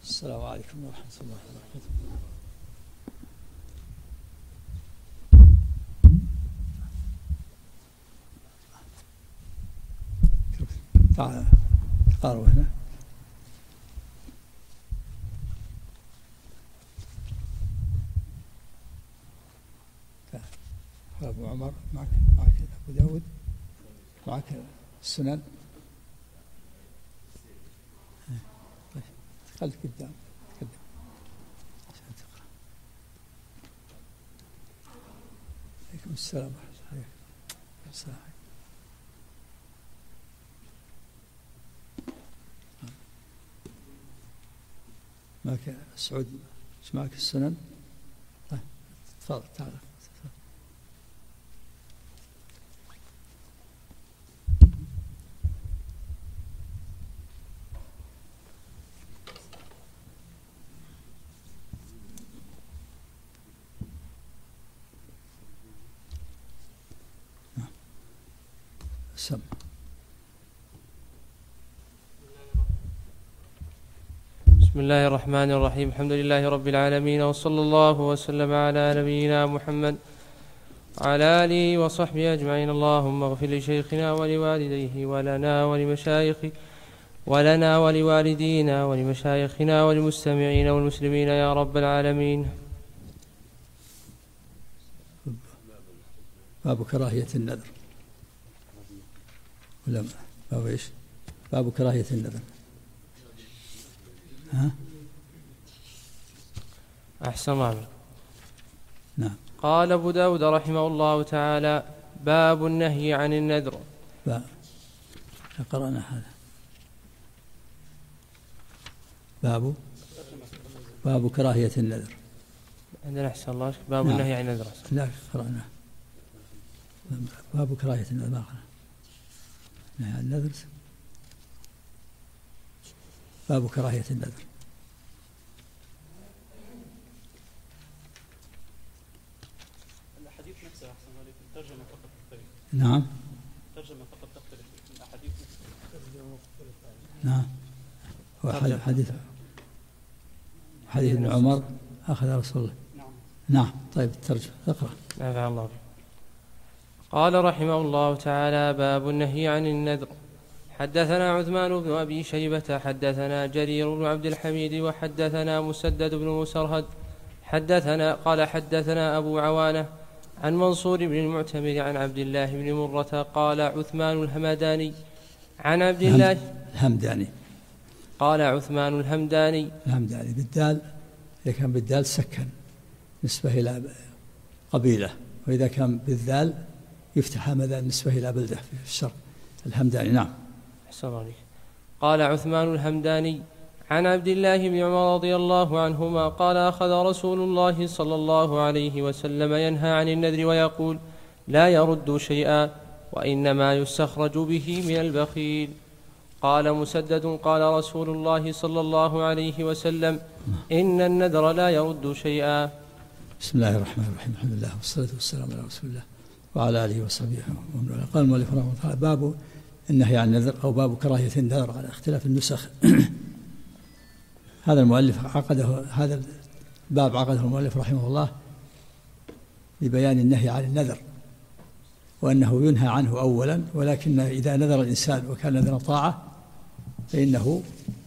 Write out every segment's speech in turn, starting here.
السلام عليكم ورحمة الله وبركاته. تعال تقاربوا هنا. أبو عمر معك أبو داود معك السنن. خليك قدام تقدم عشان تقرأ. عليكم السلام ورحمة الله وبركاته. معك سعود ايش معك السنن؟ طيب تفضل تعال. سم. بسم الله الرحمن الرحيم. الحمد لله رب العالمين، وصلى الله وسلم على نبينا محمد وعلى آله وصحبه أجمعين. اللهم اغفر لشيخنا ولوالديه ولنا ولوالدينا ولمشايخنا وللمستمعين والمسلمين يا رب العالمين. باب كراهية النذر. ولا باب ايش؟ باب كراهية النذر. ها؟ أحسن الله. نعم. قال أبو داود رحمه الله تعالى: باب النهي عن النذر. قرأنا هذا. باب كراهية النذر. عندنا أحسن الله باب النهي عن النذر. لا قرأنا باب كراهية النذر ما قرأنا. نهي عن النذر. باب كراهية النذر. الأحاديث نفسها أحسن عليك، الترجمة فقط تختلف. نعم. الترجمة فقط تختلف، الأحاديث نعم. هو حديث ابن عمر أخذ رسول الله. نعم. طيب الترجمة اقرأ. نفع الله بك. قال رحمه الله تعالى: باب النهي عن النذر. حدثنا عثمان بن أبي شيبة حدثنا جرير بن عبد الحميد وحدثنا مسدد بن مسرهد حدثنا أبو عوانة عن منصور بن المعتمر عن عبد الله بن مرة قال عثمان الهمداني عن عبد الله الهمداني قال عثمان الهمداني بالدال. إذا كان بالدال سكن نسبة إلى قبيلة، وإذا كان بالذال يفتح همذا نسبة إلى بلدة في الشرق. الهمداني. نعم. قال عثمان الهمداني عن عبد الله بن عمر رضي الله عنهما قال: أخذ رسول الله صلى الله عليه وسلم ينهى عن النذر ويقول: لا يرد شيئا وإنما يستخرج به من البخيل. قال مسدد: قال رسول الله صلى الله عليه وسلم: إن النذر لا يرد شيئا. بسم الله الرحمن الرحيم. الحمد لله والصلاة والسلام على رسول الله وعلى آله وصحبه ومن والاه. قال المؤلف رحمه الله تعالى: باب النهي عن النذر أو باب كراهية النذر على اختلاف النسخ. هذا الباب عقده المؤلف رحمه الله لبيان النهي عن النذر، وأنه ينهى عنه أولا، ولكن إذا نذر الإنسان وكان نذر طاعة فإنه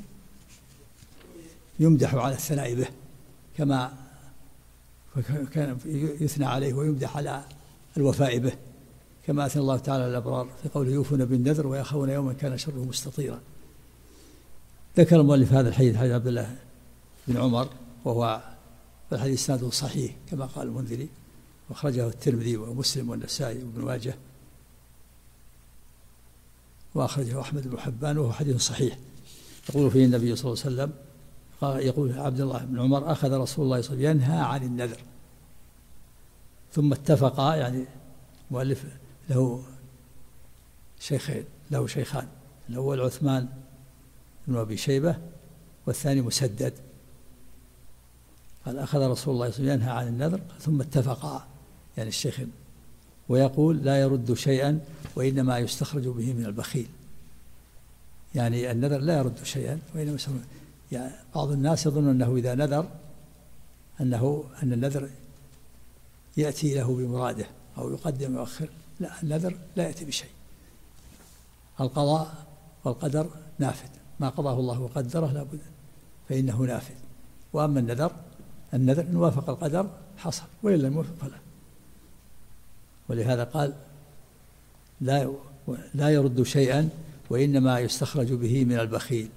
يمدح على الثناء به، كما كان يثنى عليه ويمدح على الوفاء به، كما أثنى الله تعالى الأبرار في قوله: يوفون بالنذر ويخافون يوما كان شره مستطيرا. ذكر المؤلف هذا الحديث، حديث عبد الله بن عمر، وهو الحديث إسناده صحيح كما قال المنذري، واخرجه الترمذي ومسلم والنسائي وابن ماجه، واخرجه احمد بن حبان، وهو حديث صحيح. يقول فيه النبي صلى الله عليه وسلم، يقول عبد الله بن عمر: اخذ رسول الله صلى الله عليه وسلم ينهى عن النذر. ثم اتفقا، يعني مؤلف له شيخان، الاول عثمان بن ابي شيبه والثاني مسدد. قال: اخذ رسول الله صلى الله عليه وسلم ينهى عن النذر، ثم اتفقا، يعني الشيخين، ويقول: لا يرد شيئا وإنما يستخرج به من البخيل. يعني النذر لا يرد شيئا وإنما يعني بعض الناس يظن أنه إذا نذر أن النذر يأتي له بمراده أو يقدم ويؤخر. لا، النذر لا يأتي بشيء. القضاء والقدر نافذ، ما قضاه الله وقدره لابد فإنه نافذ. وأما النذر إن وافق القدر حصل وإن لم يوافق فلا. ولهذا قال لا يرد شيئا وإنما يستخرج به من البخيل.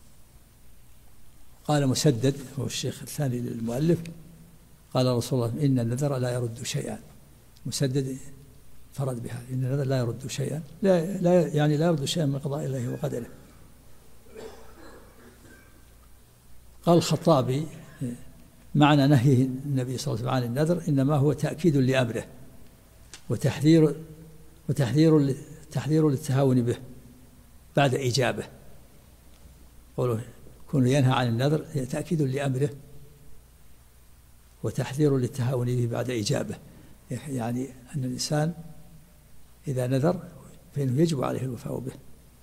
قال مسدد هو الشيخ الثاني للمؤلف قال رسول الله إن النذر لا يرد شيئا. مسدد فرد بها إن النذر لا يرد شيئا، لا يرد شيئا من قضاء الله وقدره. قال الخطابي معنى نهي النبي صلى الله عليه وسلم عن النذر إنما هو تأكيد لأمره وتحذير للتهاون به بعد إجابة. قوله كونه ينهى عن النذر تأكيد لأمره وتحذير للتهاون به بعد إجابة، يعني أن الإنسان إذا نذر فإنه يجب عليه الوفاء به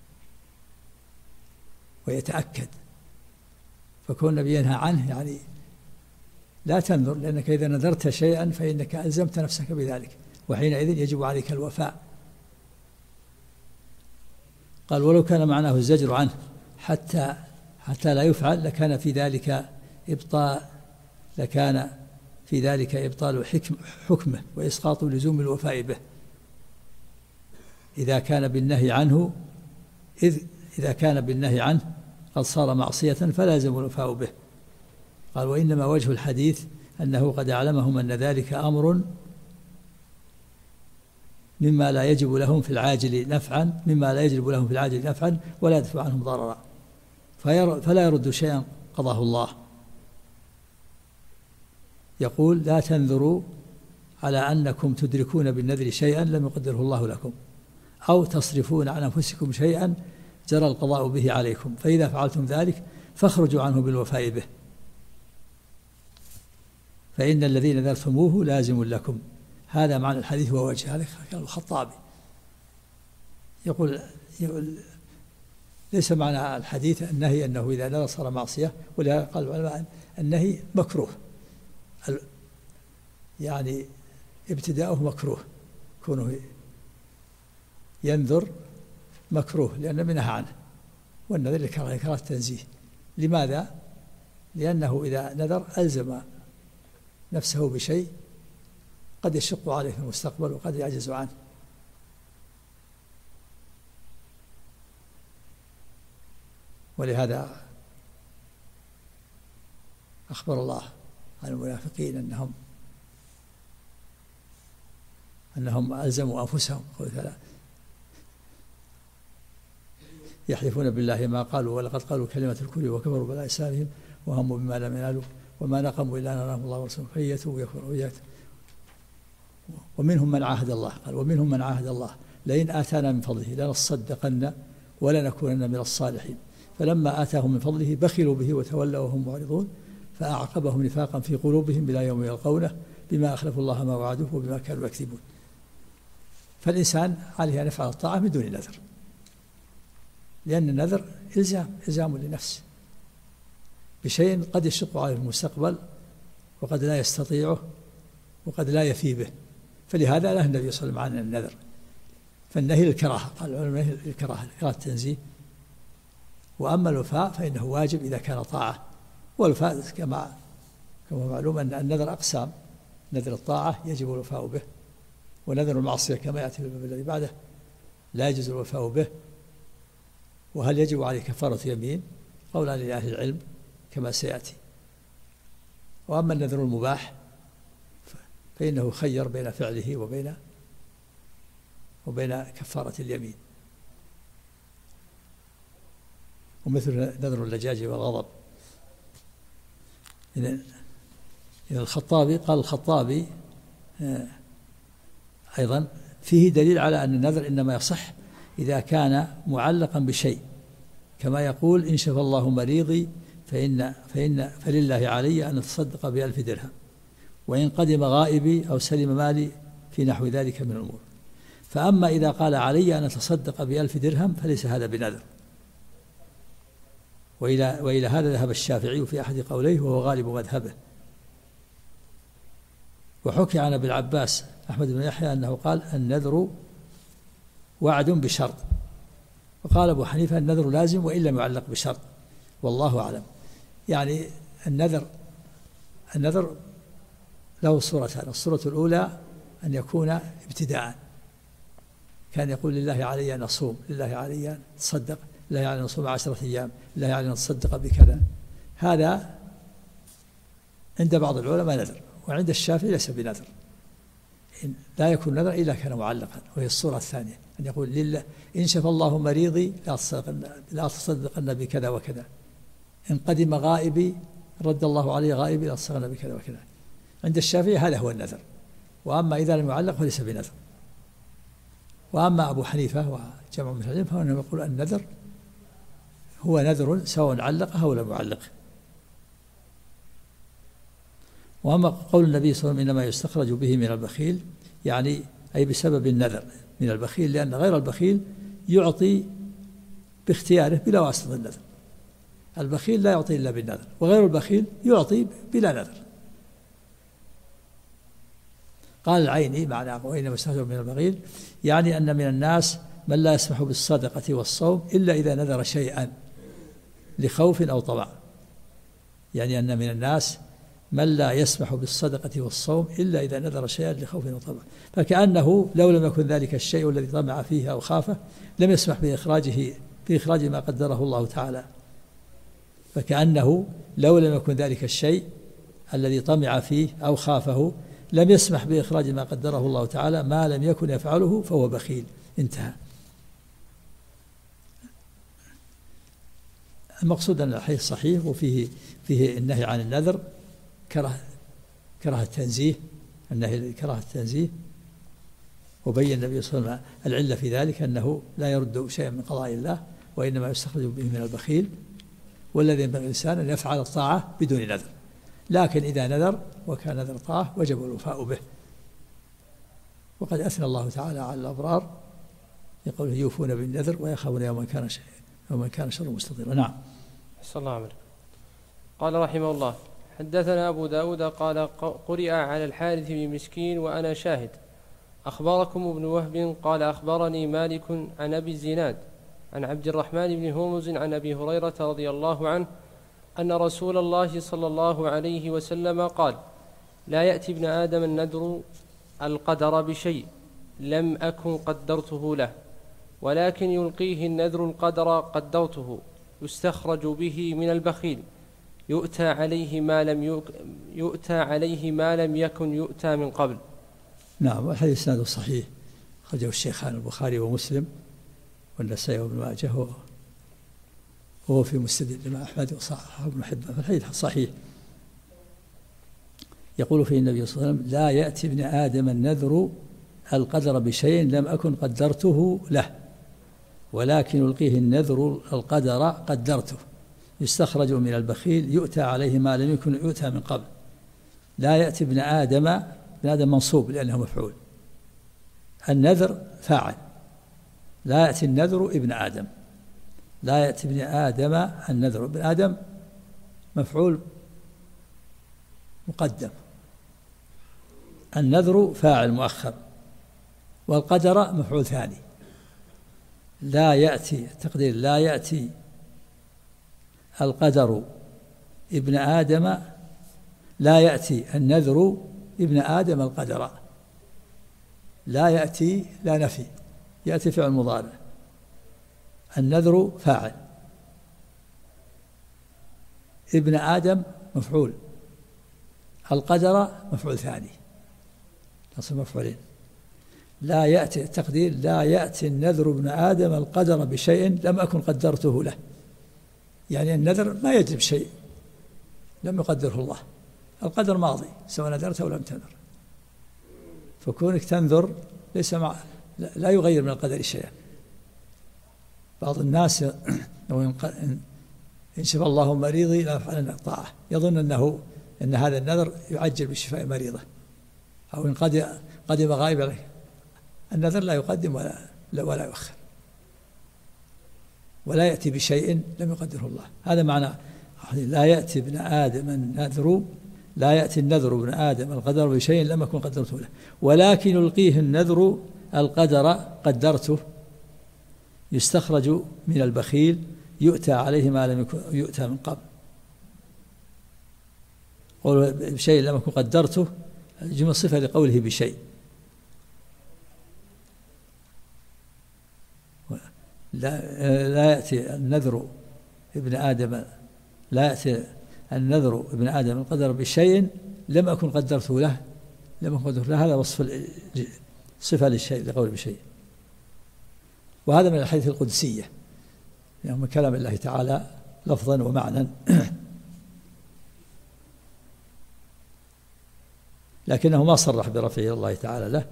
ويتأكد. فكون النبي ينهى عنه يعني لا تنذر، لأنك إذا نذرت شيئا فإنك ألزمت نفسك بذلك، وحينئذ يجب عليك الوفاء. قال ولو كان معناه الزجر عنه حتى لا يفعل لكان في ذلك إبطال حكمه وإسقاط لزوم الوفاء به إذا كان بالنهي عنه قد صار معصية فلازم الوفاء به. قال وإنما وجه الحديث أنه قد أعلمهم أن ذلك أمر مما لا يجب لهم في العاجل نفعا ولا يدفع عنهم ضررا، فلا يرد شيئا قضاه الله. يقول لا تنذروا على أنكم تدركون بالنذر شيئا لم يقدره الله لكم، أو تصرفون عن أنفسكم شيئا جرى القضاء به عليكم، فإذا فعلتم ذلك فاخرجوا عنه بالوفاء به، فإن الذي نذرتموه لازم لكم. هذا معنى الحديث ووجه. هذا الخطابي يقول ليس معنى الحديث النهي أنه إذا نذر صار معصية، ولهذا قال العلماء النهي مكروه، يعني ابتداؤه مكروه، كونه ينذر مكروه لأن منها عنه، والنذر إكراه التنزيه. لماذا؟ لأنه إذا نذر ألزم نفسه بشيء قد يشق عليه في المستقبل وقد يعجز عنه. ولهذا أخبر الله عن المنافقين أنهم ألزموا أنفسهم، يحلفون بالله ما قالوا ولقد قالوا كلمة الكفر وكفروا بلسانهم وهموا بما لم ينالوا وما نقموا إلا أن أراهم الله ورسوله فيتوبوا ويكفروا. ومنهم من عاهد الله، قال ومنهم من عاهد الله لئن آتانا من فضله لنصدقن ولنكونن من الصالحين، فلما آتاهم من فضله بخلوا به وتولوا وهم معرضون فأعقبهم نفاقا في قلوبهم إلى يوم يلقونه بما أخلفوا الله ما وعدوه وبما كانوا يكذبون. فالإنسان عليه أن يفعل الطاعة من دون نذر، لأن النذر إلزام لنفسه بشيء قد يشق عليه في المستقبل وقد لا يستطيعه وقد لا يفي به، فلهذا لا النبي صلى الله عليه وسلم عن النذر. فالنهي للكراهة، قال العلماء الكراهة التنزيه. وأما الوفاء فإنه واجب إذا كان طاعة، والوفاء كما معلوم أن النذر أقسام، نذر الطاعة يجب الوفاء به، ونذر المعصية كما يأتي في الباب الذي بعده لا يجوز الوفاء به. وهل يجب عليه كفارة يمين؟ قولان لأهل العلم كما سيأتي. وأما النذر المباح فإنه خير بين فعله وبين كفارة اليمين، ومثل نذر اللجاج والغضب. إذن الخطابي قال الخطابي أيضا فيه دليل على أن النذر إنما يصح إذا كان معلقا بشيء، كما يقول إن شفى الله مريضي فلله علي أن أتصدق ب1000 درهم، وإن قدم غائبي أو سلم مالي في نحو ذلك من الأمور. فأما إذا قال علي أن أتصدق ب1000 درهم فليس هذا بنذر، وإلى هذا ذهب الشافعي في أحد قوليه وهو غالب مذهبه. وحكي عن أبي العباس أحمد بن يحيى أنه قال النذر وعد بشرط، وقال أبو حنيفة النذر لازم وإن لم يعلق بشرط، والله أعلم. يعني النذر له صورتان: الصورة الأولى أن يكون ابتداء، كان يقول لله علي أن أصوم، لله علي أن أتصدق، لله علي أن أصوم 10 أيام، لله علي أن أتصدق بكذا. هذا عند بعض العلماء نذر، وعند الشافعي ليس بنذر، لا يكون نذر إلا كان معلقا. وهي الصورة الثانية أن يقول لله إن شفى الله مريضي لا تصدقن بكذا وكذا، إن قدم غائبي رد الله علي غائبي لا تصدقن بكذا وكذا. عند الشافعي هذا هو النذر، وأما إذا لم يعلق فليس بنذر. وأما أبو حنيفة وجمع من العلم فإنهم يقول النذر هو نذر سواء علقه أو لم يعلقه. وأما قول النبي صلى الله عليه وسلم إنما يستخرج به من البخيل، يعني أي بسبب النذر من البخيل، لأن غير البخيل يعطي باختياره بلا واسطة النذر. البخيل لا يعطي إلا بالنذر، وغير البخيل يعطي بلا نذر. قال العيني معنى وإنما يستخرج من البخيل يعني أن من الناس من لا يسمح بالصدقة والصوم إلا إذا نذر شيئا لخوف أو طمع. يعني أن من الناس من لا يسمح بالصدقة والصوم إلا إذا نذر شيئا لخوف أو طمع، فكأنه لو لم يكن ذلك الشيء الذي طمع فيه أو خافه لم يسمح بإخراج ما قدره الله تعالى. فكأنه لو لم يكن ذلك الشيء الذي طمع فيه أو خافه لم يسمح بإخراج ما قدره الله تعالى، ما لم يكن يفعله فهو بخيل. انتهى. المقصود أن الحديث صحيح، وفيه النهي عن النذر كراهة التنزيه، النهي كراهة التنزيه. وبين النبي صلى الله عليه وسلم العلة في ذلك أنه لا يرد شيئا من قضاء الله، وإنما يستخرج به من البخيل، والذي ينبغي الإنسان أن يفعل الطاعة بدون نذر، لكن إذا نذر وكان نذر طاعة وجب الوفاء به. وقد أثنى الله تعالى على الأبرار يقول يوفون بالنذر ويخافون يوما كان شر مستطيرا. نعم. صلى الله عليه وسلم. قال رحمه الله: حدثنا أبو داود قال قرئ على الحارث بن مسكين وأنا شاهد. أخبركم ابن وهب قال أخبرني مالك عن أبي الزناد عن عبد الرحمن بن هرمز عن أبي هريرة رضي الله عنه أن رسول الله صلى الله عليه وسلم قال: لا يأتي ابن آدم النذر القدر بشيء لم أكن قدرته له، ولكن يلقيه النذر القدر قدرته، يستخرج به من البخيل، يؤتى عليه ما لم يكن يؤتى من قبل. نعم. والحديث إسناده صحيح، أخرجه الشيخان البخاري ومسلم والنسائي وابن ماجه، وهو في مسند الإمام أحمد وصححه ابن حبان، فالحديث صحيح. يقول فيه النبي صلى الله عليه وسلم: لا يأتي ابن آدم النذر القدر بشيء لم أكن قدرته له، ولكن يلقيه النذر القدر قدرته، يستخرج من البخيل، يؤتى عليه ما لم يكن يؤتى من قبل. لا يأتي ابن آدم منصوب لأنه مفعول، النذر فاعل، لا يأتي النذر ابن آدم، لا يأتي ابن آدم النذر، ابن آدم مفعول مقدم، النذر فاعل مؤخر، والقدر مفعول ثاني. لا يأتي تقدير لا يأتي القدر ابن آدم، لا يأتي النذر ابن آدم القدر. لا يأتي لا نفي، يأتي فعل مضارع، النذر فاعل، ابن آدم مفعول، القدر مفعول ثاني، تصل مفعولين. لا يأتي التقدير لا يأتي النذر ابن آدم القدر بشيء لم أكن قدرته له، يعني النذر ما يجب شيء لم يقدره الله، القدر ماضي سواء نذرت أو لم تنذر، فكونك تنذر ليس لا يغير من القدر شيئا. بعض الناس إن شفى الله مريضي لا يفعلن الطاعة، يظن أن هذا النذر يعجل بشفاء مريضه، أو إن قدم غائب عليه، النذر لا يقدم ولا يؤخر. ولا يأتي بشيء لم يقدره الله. هذا معنى لا يأتي ابن آدم النذر، لا يأتي النذر ابن آدم القدر بشيء لم يكن قدرته له، ولكن يلقيه النذر القدر قدرته، يستخرج من البخيل يؤتى عليه ما لم يكن يؤتى من قبل. قول بشيء لم يكن قدرته جمل صفة لقوله بشيء. لا يأتي النذر ابن آدم، لا يأتي النذر ابن آدم القدر بشيء لم أكن قدرته له، لم أكن قدرته له. هذا وصف صفة للشيء لقول بشيء. وهذا من الحديث القدسية، يعني من كلام الله تعالى لفظا ومعنى. لكنه ما صرح برفعه الله تعالى له،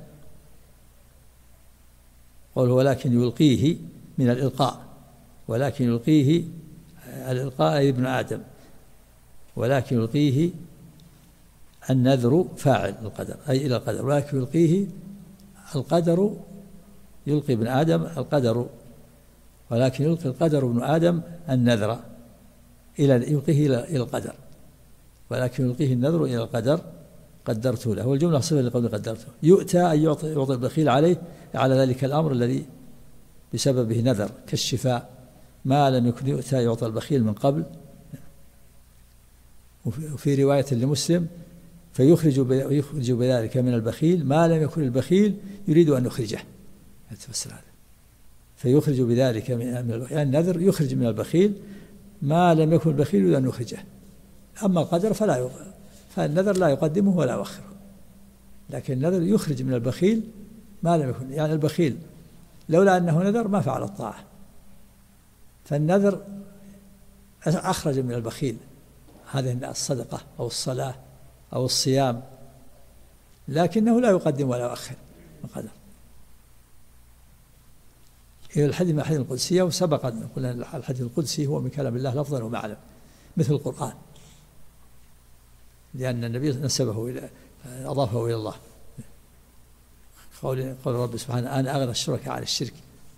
قال ولكن يلقيه من الإلقاء، ولكن يلقيه الإلقاء أي ابن آدم، ولكن يلقيه النذر فاعل القدر أي إلى القدر، ولكن يلقيه القدر، يلقي ابن آدم القدر، ولكن يلقي القدر ابن آدم النذر يلقيه إلى القدر، ولكن يلقيه النذر إلى القدر قدرته له. والجملة صفة لقول قدرته. يؤتى أي يعطي البخيل عليه على ذلك الأمر الذي بسببه نذر، كالشفاء ما لم يكن يؤتى يعطى البخيل من قبل. وفي رواية لمسلم فيخرج بذلك من البخيل ما لم يكن البخيل يريد أن يخرجه. تفسر هذا، فيخرج بذلك من يعني النذر يخرج من البخيل ما لم يكن البخيل يريد أن يخرجه. أما القدر فالنذر لا يقدمه ولا يؤخره، لكن النذر يخرج من البخيل ما لم يكن، يعني البخيل لولا أنه نذر ما فعل الطاعة، فالنذر أخرج من البخيل هذه الصدقة أو الصلاة أو الصيام، لكنه لا يقدم ولا يؤخر القدر. الحديث من الحديث القدسية، وسبق أن قلنا الحديث القدسي هو من كلام الله لفظا ومعنى مثل القرآن، لأن النبي نسبه إلى أضافه إلى الله. قول رب سبحانه أنا أغنى الشركاء عن الشرك.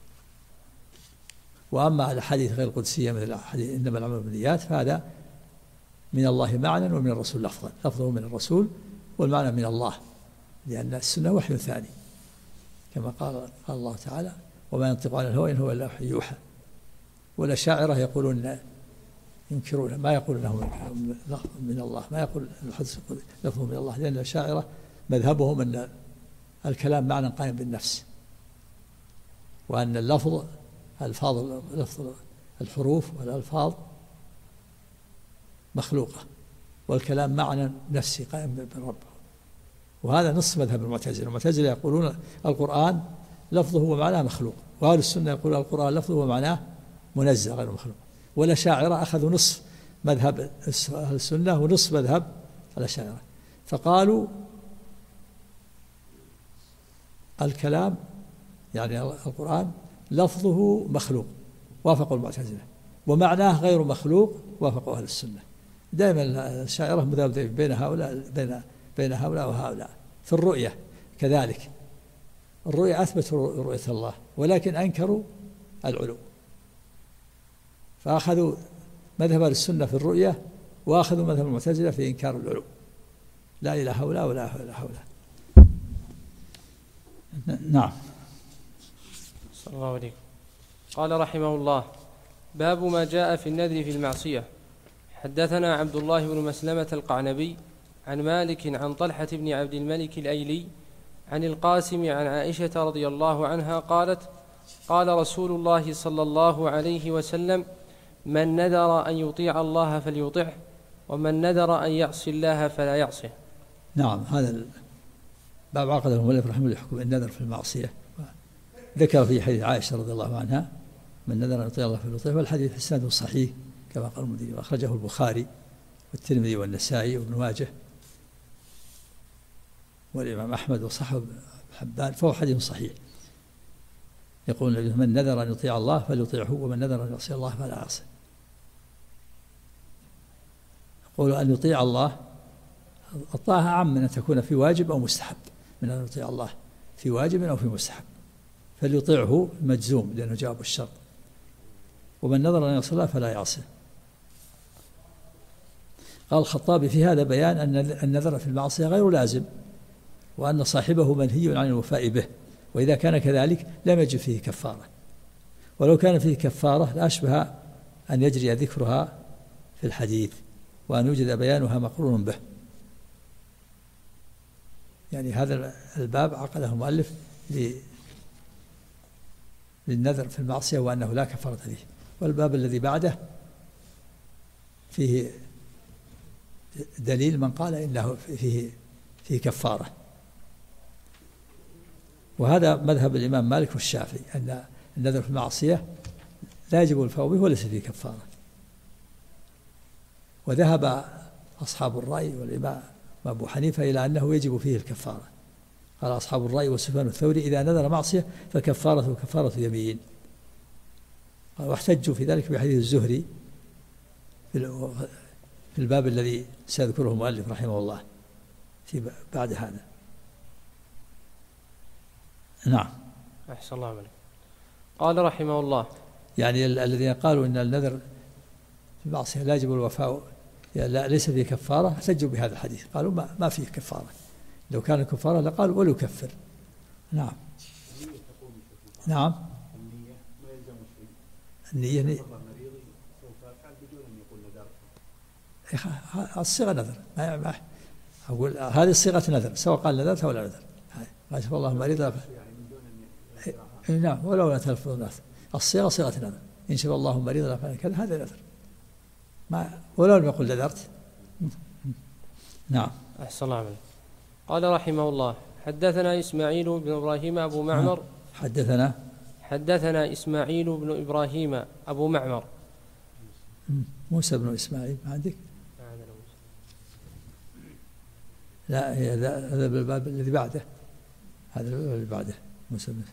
وأما الحديث غير القدسية مثل الحديث إنما الأعمال بالنيات فهذا من الله معنى ومن الرسول لفظا، لفظه من الرسول والمعنى من الله، لأن السنة وحي ثاني كما قال الله تعالى وما ينطق عن الهوى إن هو إلا وحي يوحى. والأشاعرة يقولون ينكرون ما يقول انه من الله، ما يقول الحدث لفظه من الله، لأن الأشاعرة مذهبهم أن الكلام معنى قائم بالنفس، وأن اللفظ لفظ الحروف والألفاظ مخلوقة، والكلام معنى نفسي قائم بالرب. وهذا نص مذهب المعتزلة. المعتزلة يقولون القرآن لفظه ومعناه مخلوق، وأهل السنة يقولون القرآن لفظه ومعناه منزه غير مخلوق. والأشاعرة أخذوا نصف مذهب أهل السنة ونصف مذهب الأشاعرة، فقالوا الكلام يعني القرآن لفظه مخلوق وافقوا المعتزلة، ومعناه غير مخلوق وافقوا أهل السنة. دائما الأشاعرة مذابذبين بين هؤلاء وهؤلاء. في الرؤية كذلك، الرؤية أثبتوا رؤية الله ولكن أنكروا العلو، فأخذوا مذهب السنة في الرؤية وأخذوا مذهب المعتزلة في إنكار العلو، لا إلى هؤلاء ولا إلى هؤلاء. نعم. صلى الله عليه. قال رحمه الله: باب ما جاء في النذر في المعصية. حدثنا عبد الله بن مسلمة القعنبي عن مالك عن طلحة بن عبد الملك الأيلي عن القاسم عن عائشة رضي الله عنها قالت: قال رسول الله صلى الله عليه وسلم: من نذر أن يطيع الله فليطعه، ومن نذر أن يعصي الله فلا يعصه. نعم. هذا باب عقد المؤلف رحمه الله حكم النذر في المعصية. ذكر في حديث عائشة رضي الله عنها: من نذر أن يطيع الله فليطعه، والحديث إسناده صحيح كما قال المدير، وأخرجه البخاري والترمذي والنسائي وابن ماجه والإمام أحمد وصححه ابن حبان، فهو حديث صحيح. يقول من نذر أن يطيع الله فليطيعه، ومن نذر أن يعصي الله فلا يعصي. يقول أن يطيع الله، الطاعة عام من أن تكون في واجب أو مستحب، من أن يطيع الله في واجب أو في مستحب، فليطيعه مجزوم لأنه جواب الشرط. ومن نذر أن يعصي الله فلا يعصيه. قال الخطابي في هذا بيان أن النذر في المعصية غير لازم، وأن صاحبه منهي عن الوفاء به، وإذا كان كذلك لم يجب فيه كفارة، ولو كان فيه كفارة لأشبه أن يجري ذكرها في الحديث وأن يوجد بيانها مقرون به. يعني هذا الباب عقده المؤلف للنذر في المعصية وأنه لا كفارة فيه، والباب الذي بعده فيه دليل من قال إنه فيه كفارة، وهذا مذهب الإمام مالك والشافعي أن النذر في المعصية لا يجب الوفاء به وليس فيه كفارة. وذهب أصحاب الرأي والإمام أبو حنيفة إلى أنه يجب فيه الكفارة. قال أصحاب الرأي وسفيان الثوري إذا نذر معصية فكفارته كفارة يمين. واحتجوا في ذلك بحديث الزهري في الباب الذي سيذكره المؤلف رحمه الله في بعد هذا. نعم. أحسن الله عليك. قال رحمه الله يعني الذين قالوا إن النذر في المعصية لا يجب الوفاء لا ليس فيه كفارة احتجوا بهذا الحديث، قالوا ما فيه كفارة، لو كان كفارة لقالوا ولو كفر. نعم. نعم. النية الصيغة نذر، ما أقول هذه صيغة نذر سواء قال نذرت ولا نذر. ما شاء الله مريض نعم ولو لا تلفظ الناس الصيغة صيغة نذر، إن شاء الله مريض كذا هذا نذر، ما ولو لم يقل نذرت. نعم. أحسن الله عليك. قال رحمه الله حدثنا إسماعيل بن إبراهيم أبو معمر. حدثنا إسماعيل بن إبراهيم أبو معمر. موسى بن إسماعيل ما عندك؟ لا هذا بالباب الذي بعده، هذا الذي بعده موسى بن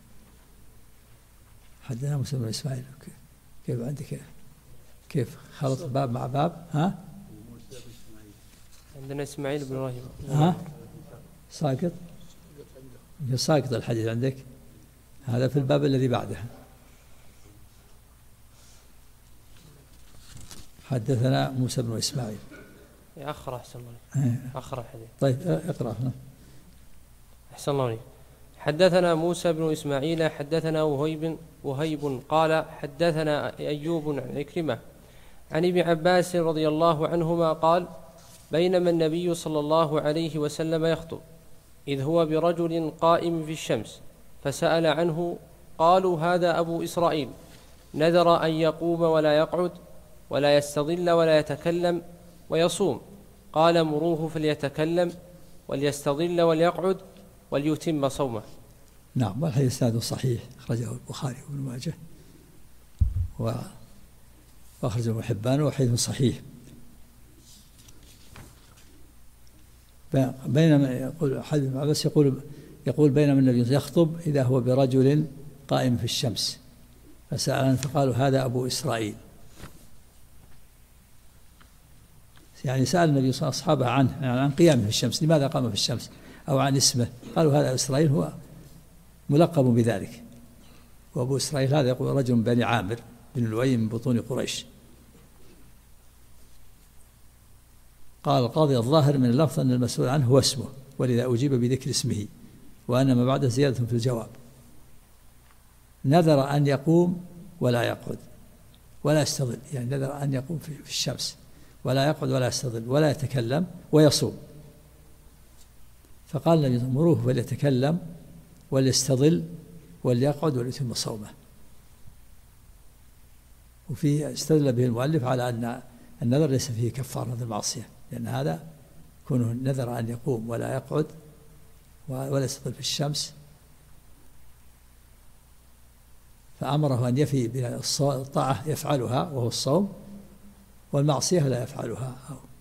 حدثنا موسى بن إسماعيل. كيف عندك كيف خلط باب مع باب؟ ها عندنا إسماعيل بن إبراهيم. ها ساقط الحديث عندك، هذا في الباب الذي بعده. حدثنا موسى بن إسماعيل. أخر أحسن الله. أخر الحديث. طيب اقرأ. أحسن الله عليك. حدثنا موسى بن إسماعيل حدثنا وهيب قال حدثنا أيوب عن عكرمة عن ابن عباس رضي الله عنهما قال بينما النبي صلى الله عليه وسلم يخطب إذ هو برجل قائم في الشمس فسأل عنه قالوا هذا أبو إسرائيل نذر أن يقوم ولا يقعد ولا يستظل ولا يتكلم ويصوم، قال مروه فليتكلم وليستظل وليقعد وليتم صومه. نعم. والحديث إسناده صحيح، أخرجه البخاري وابن ماجه وأخرجه ابن حبان وحديث صحيح. بينما يقول حديث ابن عباس يقول بينما النبي يخطب إذا هو برجل قائم في الشمس فسأل فقالوا هذا أبو إسرائيل، يعني سأل النبي صلى الله عليه وسلم أصحابه عنه يعني عن قيامه في الشمس، لماذا قام في الشمس، أو عن اسمه، قالوا هذا إسرائيل هو ملقب بذلك. وأبو إسرائيل هذا يقول رجل من بني عامر بن لؤي من بطون قريش. قال القاضي الظاهر من اللفظ أن المسؤول عنه هو اسمه، ولذا أجيب بذكر اسمه، وأن ما بعده زيادة في الجواب. نذر أن يقوم ولا يقعد ولا يستظل، يعني نذر أن يقوم في الشمس ولا يقعد ولا يستظل ولا يتكلم ويصوم، فقال النبي مروه فليتكلم وليستظل وليقعد وليتم صومه. وفي استدل به المؤلف على أن النذر ليس فيه كفارة المعصية، لأن هذا كونه نذر أن يقوم ولا يقعد ولا يستظل في الشمس فأمره أن يفي بالطاعة يفعلها وهو الصوم، والمعصية لا يفعلها.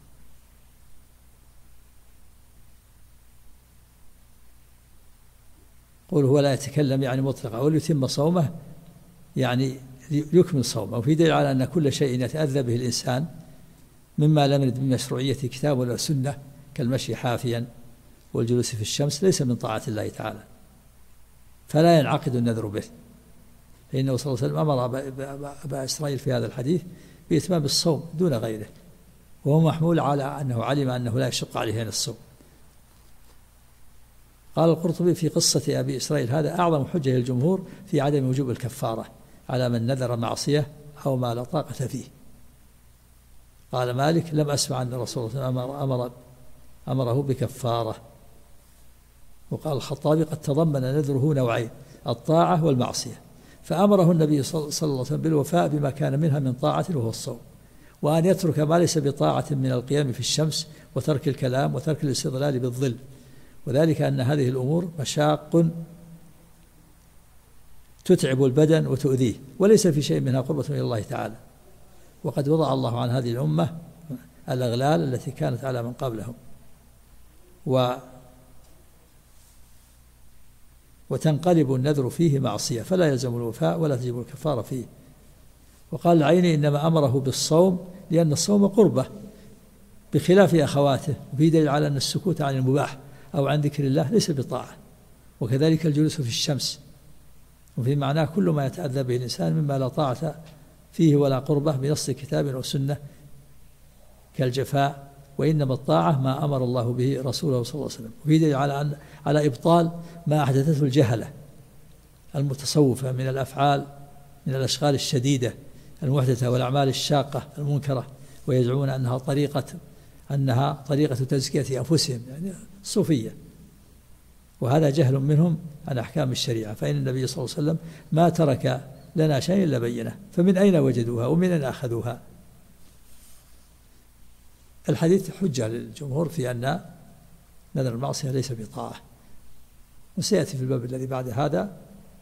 قوله ولا يتكلم يعني مطلقا، وليتم صومه يعني يكمل صومه. وفي دليل على أن كل شيء يتأذى به الإنسان مما لم يرد من مشروعية كتاب ولا سنة كالمشي حافيا والجلوس في الشمس ليس من طاعة الله تعالى، فلا ينعقد النذر به. فإنه صلى الله عليه وسلم أمر أبا إسرائيل في هذا الحديث بإتمام الصوم دون غيره، وهو محمول على أنه علم أنه لا يشق عليه الصوم. قال القرطبي في قصة أبي إسرائيل هذا أعظم حجة للجمهور في عدم وجوب الكفارة على من نذر معصية أو ما لا طاقة فيه. قال مالك لم أسمع أن الرسول صلى الله عليه وسلم أمره بكفارة. وقال الخطابي قد تضمن نذره نوعين، الطاعة والمعصية، فأمره النبي صلى الله عليه وسلم بالوفاء بما كان منها من طاعة وهو الصوم، وأن يترك ما ليس بطاعة من القيام في الشمس وترك الكلام وترك الاستظلال بالظل، وذلك أن هذه الأمور مشاق تتعب البدن وتؤذيه، وليس في شيء منها قربة إلى الله تعالى. وقد وضع الله عن هذه الأمة الأغلال التي كانت على من قبلهم، وتنقلب النذر فيه معصية، فلا يلزم الوفاء ولا تجب الكفارة فيه. وقال العيني إنما أمره بالصوم لأن الصوم قربة بخلاف أخواته، وفي دليل على أن السكوت عن المباح أو عن ذكر الله ليس بطاعة، وكذلك الجلوس في الشمس، وفي معناه كل ما يتأذى به الإنسان مما لا طاعة فيه ولا قربة بنص كتاب أو سنة كالجفاء، وإنما الطاعة ما أمر الله به رسوله صلى الله عليه وسلم. وفي دليل على إبطال ما أحدثته الجهلة المتصوفة من الأفعال من الأشغال الشديدة المحدثة والأعمال الشاقة المنكرة، ويزعمون أنها طريقة تزكية أنفسهم، يعني الصوفية، وهذا جهل منهم عن أحكام الشريعة. فإن النبي صلى الله عليه وسلم ما ترك لنا شيء إلا بينه، فمن أين وجدوها ومن أين أخذوها؟ الحديث حجة للجمهور في أن نذر المعصية ليس بطاعة، وسيأتي في الباب الذي بعد هذا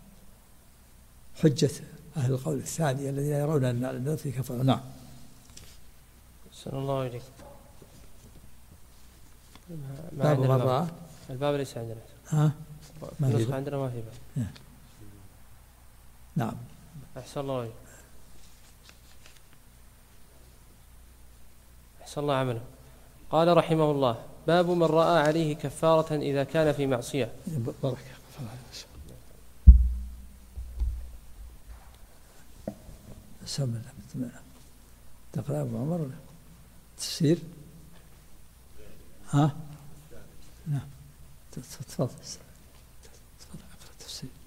حجة أهل القول الثاني الذين يرون أن النذر في كفارة. نعم. أحسن الله إليك. باب مرة الباب ليس عندنا. ها؟ النسخة عندنا ما في باب. نعم. أحسن الله إليك. أحسن الله عمله. قال رحمه الله: باب من رأى عليه كفارة إذا كان في معصية. بركة. سمع تقرأ أبو عمر تفسير؟ ها؟ نعم. تفضل اقرأ التفسير.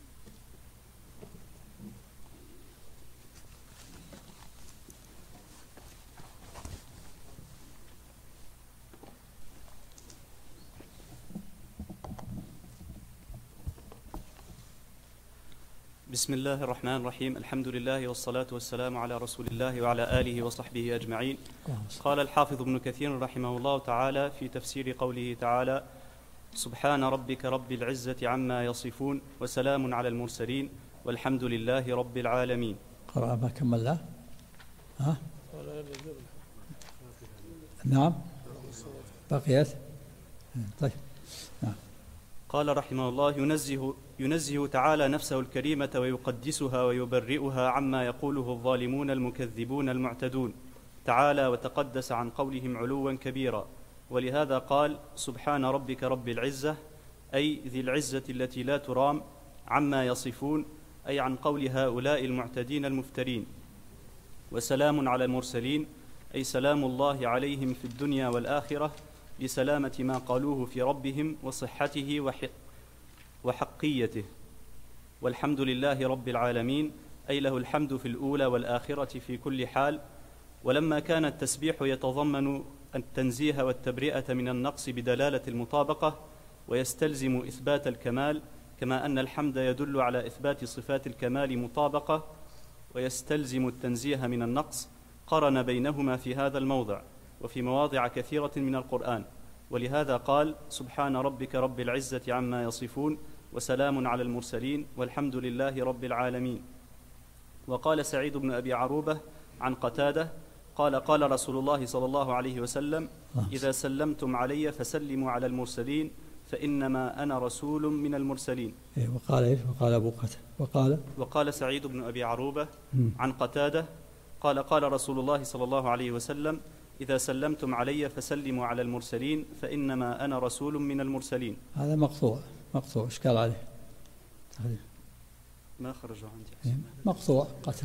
بسم الله الرحمن الرحيم. الحمد لله والصلاة والسلام على رسول الله وعلى آله وصحبه أجمعين. قال الحافظ ابن كثير رحمه الله تعالى في تفسير قوله تعالى: سبحان ربك رب العزة عما يصفون وسلام على المرسلين والحمد لله رب العالمين. قرأ ما كمل له؟ ها؟ نعم. بقيت. طيب. نعم. قال رحمه الله: ينزه تعالى نفسه الكريمة ويقدسها ويبرئها عما يقوله الظالمون المكذبون المعتدون تعالى وتقدس عن قولهم علوا كبيرا، ولهذا قال: سبحان ربك رب العزة، أي ذي العزة التي لا ترام، عما يصفون، أي عن قول هؤلاء المعتدين المفترين، وسلام على المرسلين، أي سلام الله عليهم في الدنيا والآخرة لسلامة ما قالوه في ربهم وصحته وحقيته، والحمد لله رب العالمين، أي له الحمد في الأولى والآخرة في كل حال. ولما كان التسبيح يتضمن التنزيه والتبرئة من النقص بدلالة المطابقة ويستلزم إثبات الكمال، كما أن الحمد يدل على إثبات صفات الكمال مطابقة ويستلزم التنزيه من النقص، قرن بينهما في هذا الموضع وفي مواضع كثيرة من القرآن، ولهذا قال: سبحان ربك رب العزة عما يصفون وسلام على المرسلين والحمد لله رب العالمين. وقال سعيد بن أبي عروبة عن قتادة قال: قال رسول الله صلى الله عليه وسلم: إذا سلمتم علي فسلموا على المرسلين فإنما أنا رسول من المرسلين. وقال إيش؟ وقال أبو قتادة وقال سعيد بن أبي عروبة عن قتادة قال: قال رسول الله صلى الله عليه وسلم: إذا سلمتم علي فسلموا على المرسلين فإنما أنا رسول من المرسلين. هذا مقطوع إشكال عليه. ما خرجوا عندي. مقطوع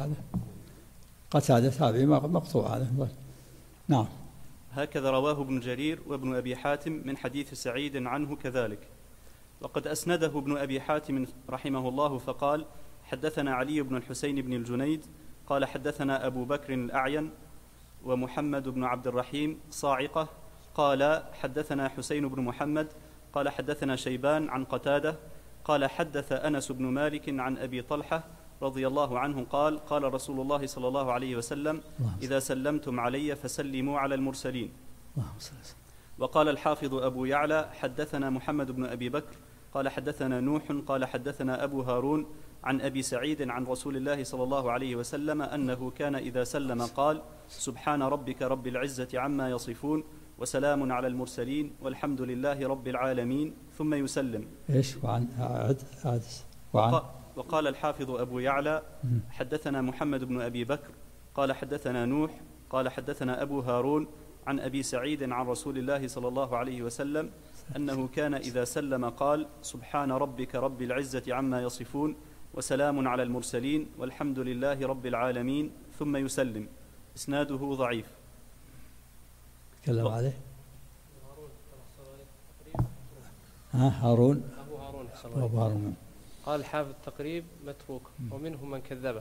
قتادة تابعي مقطوع هذا. نعم. هكذا رواه ابن جرير وابن أبي حاتم من حديث سعيد عنه كذلك. وقد أسنده ابن أبي حاتم رحمه الله فقال: حدثنا علي بن الحسين بن الجنيد قال حدثنا أبو بكر الأعين ومحمد بن عبد الرحيم صاعقة قال حدثنا حسين بن محمد قال حدثنا شيبان عن قتادة قال حدث أنس بن مالك عن أبي طلحة رضي الله عنه قال: قال رسول الله صلى الله عليه وسلم: إذا سلمتم علي فسلموا على المرسلين. وقال الحافظ أبو يعلى: حدثنا محمد بن أبي بكر قال حدثنا نوح قال حدثنا أبو هارون عن أبي سعيد عن رسول الله صلى الله عليه وسلم أنه كان إذا سلم قال: سبحان ربك رب العزة عما يصفون وسلام على المرسلين والحمد لله رب العالمين، ثم يسلم. إيش وقال الحافظ أبو يعلى: حدثنا محمد بن أبي بكر قال حدثنا نوح قال حدثنا أبو هارون عن أبي سعيد عن رسول الله صلى الله عليه وسلم أنه كان إذا سلم قال: سبحان ربك رب العزة عما يصفون وسلام على المرسلين والحمد لله رب العالمين، ثم يسلم. إسناده ضعيف. تكلم عليه هارون أبو هارون. قال الحافظ التقريب متروك ومنهم من كذبه.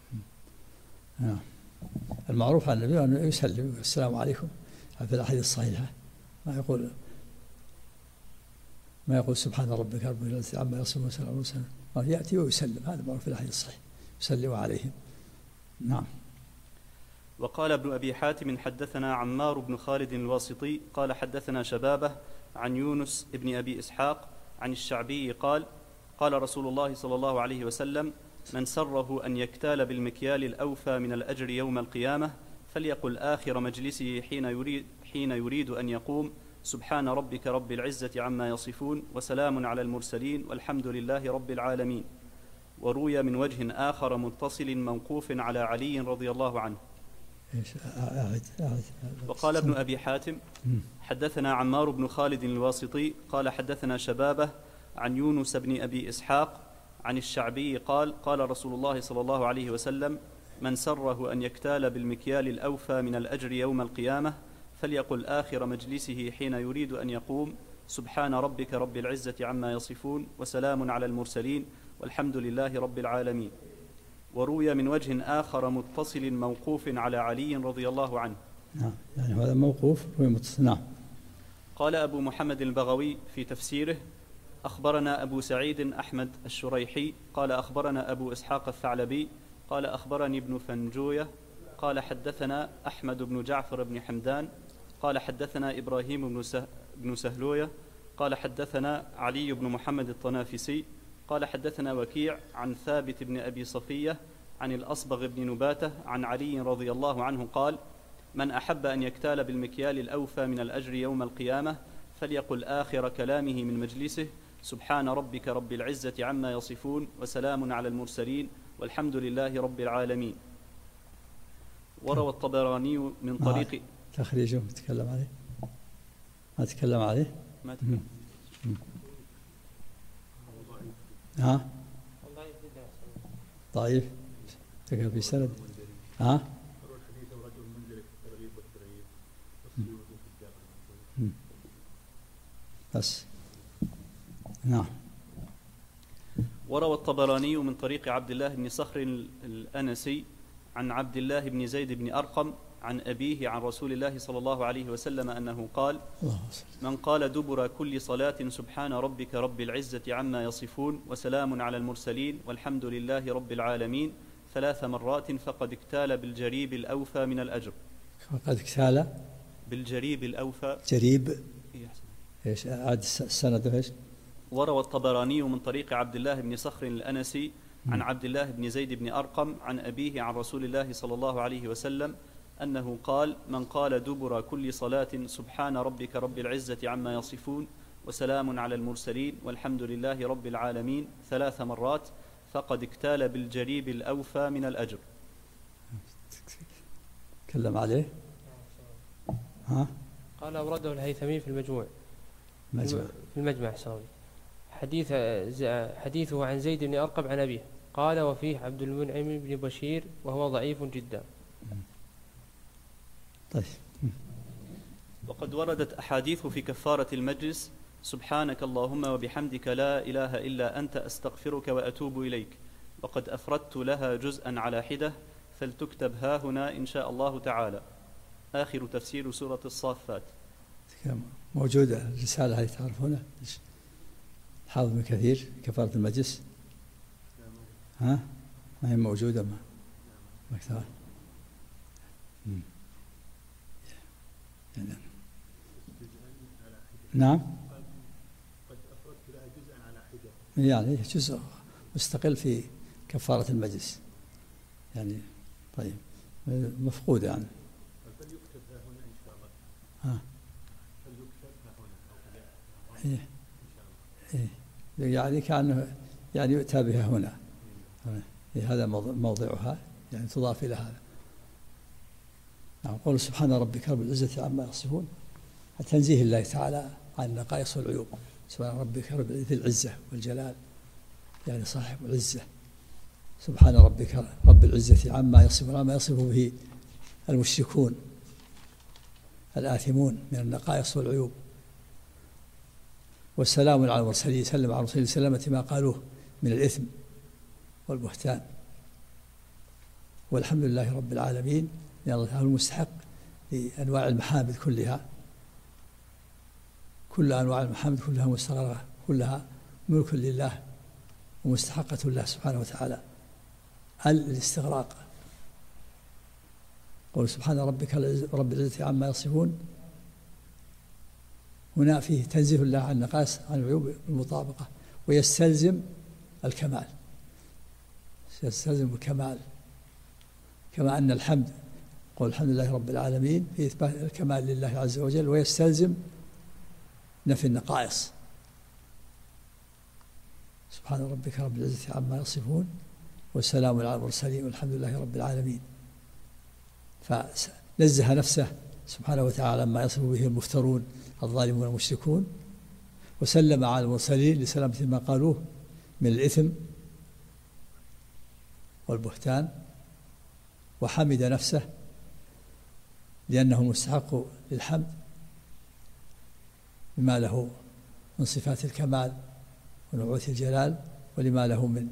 المعروف عن النبي أنه يسلم: السلام عليكم. في الأحاديث الصحيحة ما يقول سبحان ربك رب العزة عما يصفون وسلام على المرسلين، يأتي ويسلم. هذا معروف في الأحاديث الصحيحة، يسلم عليهم. نعم. وقال ابن أبي حاتم: حدثنا عمار بن خالد الواسطي قال حدثنا شبابه عن يونس ابن أبي إسحاق عن الشعبي قال: قال رسول الله صلى الله عليه وسلم: من سره أن يكتال بالمكيال الأوفى من الأجر يوم القيامة فليقل آخر مجلسه حين يريد أن يقوم: سبحان ربك رب العزة عما يصفون وسلام على المرسلين والحمد لله رب العالمين. وروي من وجه آخر متصل موقوف على علي رضي الله عنه. وقال ابن أبي حاتم: حدثنا عمار بن خالد الواسطي قال حدثنا شبابه عن يونس بن أبي إسحاق عن الشعبي قال: قال رسول الله صلى الله عليه وسلم: من سره أن يكتال بالمكيال الأوفى من الأجر يوم القيامة فليقل آخر مجلسه حين يريد أن يقوم: سبحان ربك رب العزة عما يصفون وسلام على المرسلين والحمد لله رب العالمين. وروي من وجه آخر متصل موقوف على علي رضي الله عنه. نعم، يعني هذا موقوف ومتصل. نعم. قال أبو محمد البغوي في تفسيره: أخبرنا أبو سعيد أحمد الشريحي قال أخبرنا أبو إسحاق الثعلبي قال أخبرني ابن فنجوية قال حدثنا أحمد بن جعفر بن حمدان قال حدثنا إبراهيم بن سهلوية قال حدثنا علي بن محمد الطنافسي قال حدثنا وكيع عن ثابت بن أبي صفية عن الأصبغ بن نباتة عن علي رضي الله عنه قال: من أحب أن يكتال بالمكيال الأوفى من الأجر يوم القيامة فليقل آخر كلامه من مجلسه: سبحان ربك رب العزة عما يصفون وسلام على المرسلين والحمد لله رب العالمين. وروى الطبراني من طريق تخريجه تكلم عليه ما تكلم عليه ما تكلم. ضعيف تقرأ في سند بس. نعم. وروى الطبراني من طريق عبد الله بن صخر الأنسي عن عبد الله بن زيد بن أرقم عن أبيه عن رسول الله صلى الله عليه وسلم أنه قال: من قال دبر كل صلاة سبحان ربك رب العزة عما يصفون وسلام على المرسلين والحمد لله رب العالمين 3 مرات فقد اكتال بالجريب الأوفى من الأجر. فقد اكتال بالجريب الأوفى. جريب ايش عاد السند ايش؟ وروى الطبراني من طريق عبد الله بن صخر الأنسي عن عبد الله بن زيد بن أرقم عن أبيه عن رسول الله صلى الله عليه وسلم أنه قال: من قال دبر كل صلاة سبحان ربك رب العزة عما يصفون وسلام على المرسلين والحمد لله رب العالمين 3 مرات فقد اكتال بالجريب الأوفى من الأجر. تكلم عليه. قال أورده الهيثمي في المجموع. في المجمع سوي حديثه عن زيد بن أرقم عن أبيه قال وفيه عبد المنعم بن بشير وهو ضعيف جدا. طيب. وقد وردت أحاديث في كفارة المجلس: سبحانك اللهم وبحمدك لا إله إلا أنت أستغفرك وأتوب إليك، وقد أفردت لها جزءا على حدة فلتكتب ها هنا إن شاء الله تعالى. آخر تفسير سورة الصافات. موجودة الرسالة هذه تعرفونها، حافظ ابن كثير كفارة المجلس. ها ما هي موجودة ما مكتبة. نعم قد أفردت لها جزءا على حدة، يعني جزء مستقل في كفارة المجلس يعني. طيب مفقودة يعني. فليكتب ها هنا إن شاء الله. ها فليكتب ها هنا أو إيه. إن شاء الله. إيه. يعني كأنه يعني يؤتى بها هنا. إيه هذا موضعها يعني تضاف إلى هذا. قول سبحان ربك رب العزة عما يصفون، تنزيه الله تعالى عن النقائص والعيوب. سبحان ربك رب ذي العزة والجلال، يعني صاحب العزة. سبحان ربك رب العزة عما يصفون، عما يصف به المشركون الآثمون من النقائص والعيوب. والسلام على المرسلين، سلم على المرسلين سلامة ما قالوه من الإثم والبهتان. والحمد لله رب العالمين، لأن الله تعالى المستحق لأنواع المحامد كلها. كل أنواع المحامد كلها مستغرقة، كلها ملك لله ومستحقة لله سبحانه وتعالى الاستغراق. قول سبحان ربك رب العزة عما يصفون، هنا فيه تنزيه الله عن النقائص عن العيوب المطابقة، ويستلزم الكمال، يستلزم الكمال. كما أن الحمد قول الحمد لله رب العالمين في إثبات الكمال لله عز وجل، ويستلزم نفي النقائص. سبحان ربك رب العزة عما يصفون والسلام على المرسلين والحمد لله رب العالمين. فنزه نفسه سبحانه وتعالى ما يصف به المفترون الظالمون المشركون، وسلم على المرسلين لسلامة ما قالوه من الإثم والبهتان، وحمد نفسه لأنه مستحق للحمد بما له من صفات الكمال ونعوت الجلال، ولما له من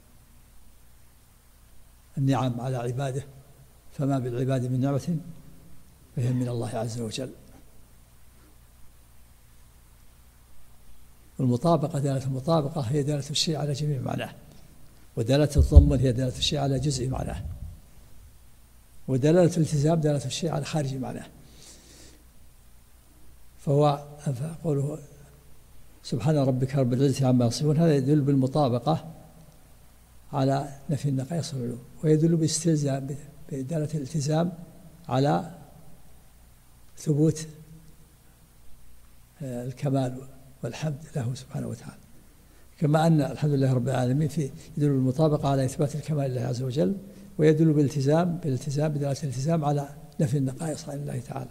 النعم على عباده، فما بالعباد من نعمة فهي من الله عز وجل. والمطابقة دالة المطابقة هي دالة الشيء على جميع معناه، ودالة الضمن هي دالة الشيء على جزء معناه، ودلالة الالتزام دالة الشيء على خارج معناه. فهو قوله سبحان ربك رب العزة عما يصفون، هذا يدل بالمطابقة على نفي النقائص والعيوب، ويدل باستلزام بدالة الالتزام على ثبوت الكمال والحمد له سبحانه وتعالى. كما أن الحمد لله رب العالمين يدل بالمطابقة على إثبات الكمال لله عز وجل، ويدل بالالتزام بدالة الالتزام على نفي النقائص عن الله تعالى.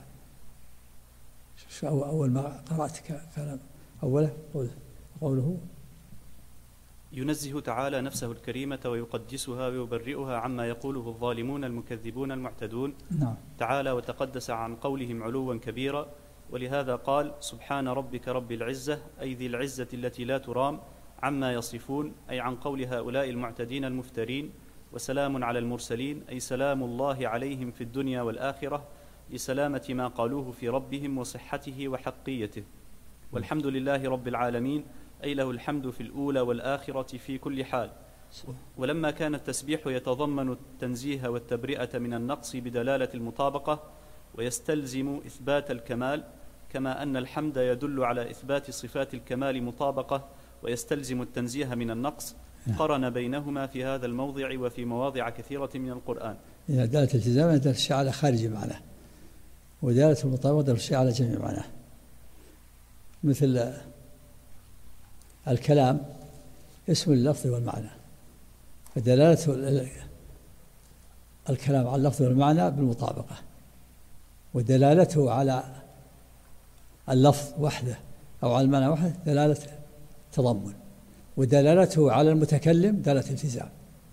أول ما قرأت كلام أوله قوله ينزه تعالى نفسه الكريمة ويقدسها ويبرئها عما يقوله الظالمون المكذبون المعتدون. نعم. تعالى وتقدس عن قولهم علوا كبيرا، ولهذا قال سبحان ربك رب العزة، أي ذي العزة التي لا ترام، عما يصفون، أي عن قول هؤلاء المعتدين المفترين. وسلام على المرسلين، أي سلام الله عليهم في الدنيا والآخرة، لسلامة ما قالوه في ربهم وصحته وحقيته. والحمد لله رب العالمين، أي له الحمد في الأولى والآخرة في كل حال. ولما كان التسبيح يتضمن التنزيه والتبرئة من النقص بدلالة المطابقة ويستلزم إثبات الكمال، كما أن الحمد يدل على إثبات صفات الكمال مطابقة ويستلزم التنزيه من النقص، قرن بينهما في هذا الموضع وفي مواضع كثيرة من القرآن. دالة الالتزام دالة الشيء على خارج معناه، ودالة المطابقة دالة الشيء على جميع معناه. مثل الكلام اسم اللفظ والمعنى، فدلالة الكلام على اللفظ والمعنى بالمطابقة، ودلالته على اللفظ وحده أو على المعنى وحده دلالة تضمن، ودلالته على المتكلم دلالة التزام.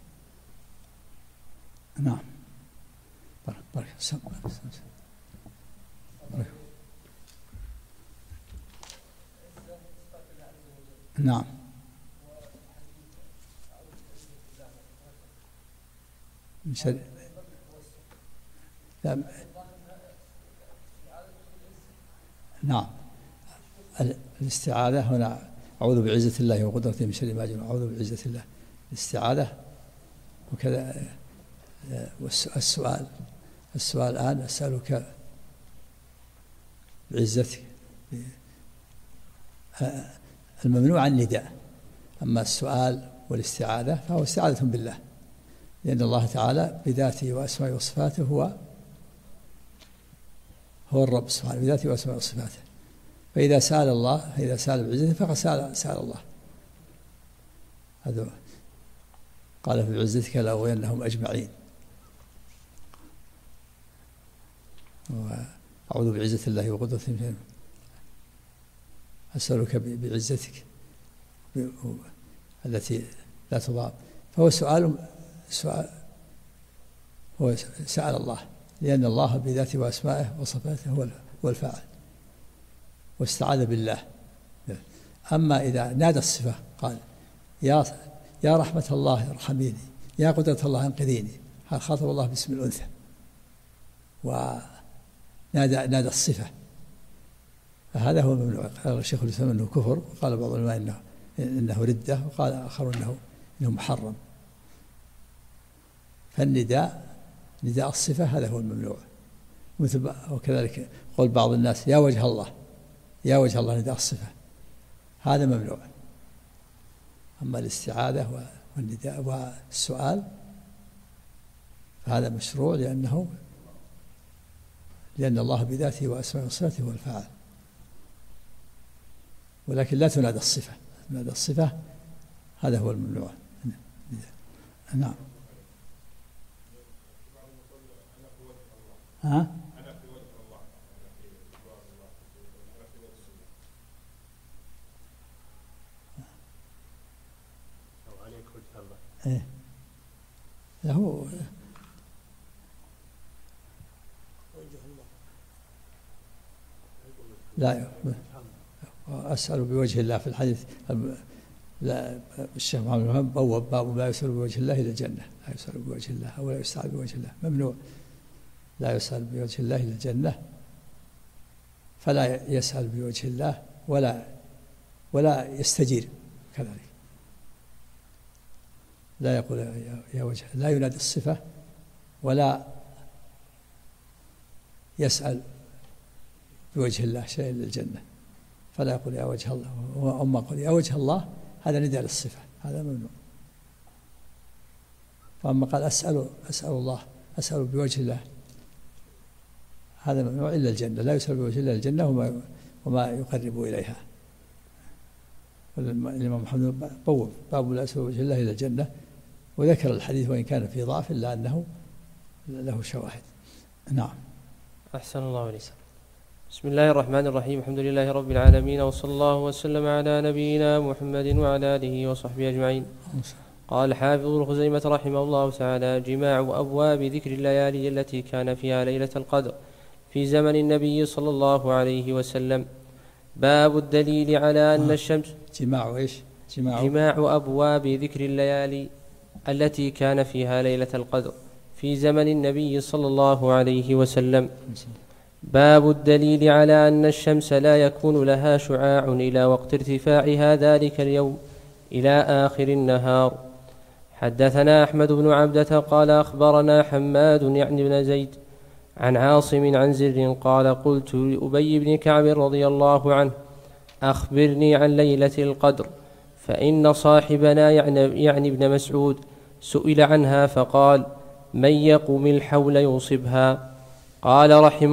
نعم. بارك نعم. نعم. الاستعاذة هنا أعوذ بعزة الله وقدرته من شر ما أجد، أعوذ بعزة الله، الاستعاذة. وكذا والسؤال الآن أسألك بعزتك، الممنوع النداء. أما السؤال والاستعاذة فهو استعاذة بالله، لأن الله تعالى بذاته وأسمائه وصفاته هو الرب سبحانه بذاته وأسمائه وصفاته. فإذا سأل الله، إذا سأل بعزته فقد سأل الله. هذا قال في بعزتك لأغوينهم أجمعين. وأعوذ بعزة الله وقدرته أسألك بعزتك التي لا تضام. فهو سؤال هو سأل الله، لأن الله بذاته وأسمائه وصفاته هو الفاعل، واستعاذ بالله. أما إذا نادى الصفة قال يا رحمة الله ارحميني، يا قدرة الله انقذيني، خاطب الله باسم الأنثى ونادى الصفة، فهذا هو الممنوع. قال الشيخ الإسلام أنه كفر، وقال بعض العلماء إنه ردة، وقال آخر إنه محرم. فالنداء نداء الصفة هذا هو الممنوع. وكذلك قول بعض الناس يا وجه الله، يا وجه الله، نداء الصفة هذا ممنوع. أما الاستعاذة والنداء والسؤال فهذا مشروع، لأن الله بذاته وأسمائه وصفاته هو الفاعل. ولكن لا تنادى الصفة، تنادى الصفة هذا هو الممنوع. نعم. ها؟ إيه؟ لا هو لا أسأل بوجه الله. في الحديث لا الشيخ محمد الوهاب بوب باب لا يسأل بوجه الله إلى الجنة، لا يسأل بوجه الله أو لا يستعاذ بوجه الله، ممنوع. لا يسأل بوجه الله إلى الجنة، فلا يسأل بوجه الله ولا يستجير كذلك. لا يقول يا وجه، لا ينادي الصفة ولا يسأل بوجه الله شيء للجنة، فلا يقول يا وجه الله. وأما قل يا وجه الله هذا نداء للصفة، هذا ممنوع. فأما قال أسأل الله، أسأل بوجه الله، هذا ممنوع إلا الجنة. لا يسأل بوجه الله الجنة وما يقرب إليها. الإمام محمد بوب باب لا يسأل بوجه الله إلى الجنة، وذكر الحديث وإن كان فيه ضعف إلا أنه له شواهد. نعم. أحسن الله إليك. بسم الله الرحمن الرحيم، الحمد لله رب العالمين، وصلى الله وسلم على نبينا محمد وعلى آله وصحبه أجمعين. قال حافظ الخزيمة رحمه الله تعالى: جماع أبواب ذكر الليالي التي كان فيها ليلة القدر في زمن النبي صلى الله عليه وسلم. باب الدليل على أن الشمس جماع أبواب ذكر الليالي التي كان فيها ليلة القدر في زمن النبي صلى الله عليه وسلم. باب الدليل على أن الشمس لا يكون لها شعاع إلى وقت ارتفاعها ذلك اليوم إلى آخر النهار. حدثنا أحمد بن عبدة قال أخبرنا حماد يعني بن زيد عن عاصم عن زر قال قلت لأبي بن كعب رضي الله عنه: أخبرني عن ليلة القدر، فإن صاحبنا يعني ابن مسعود سئل عنها فقال: من يقوم الحول يصبها؟ قال رحم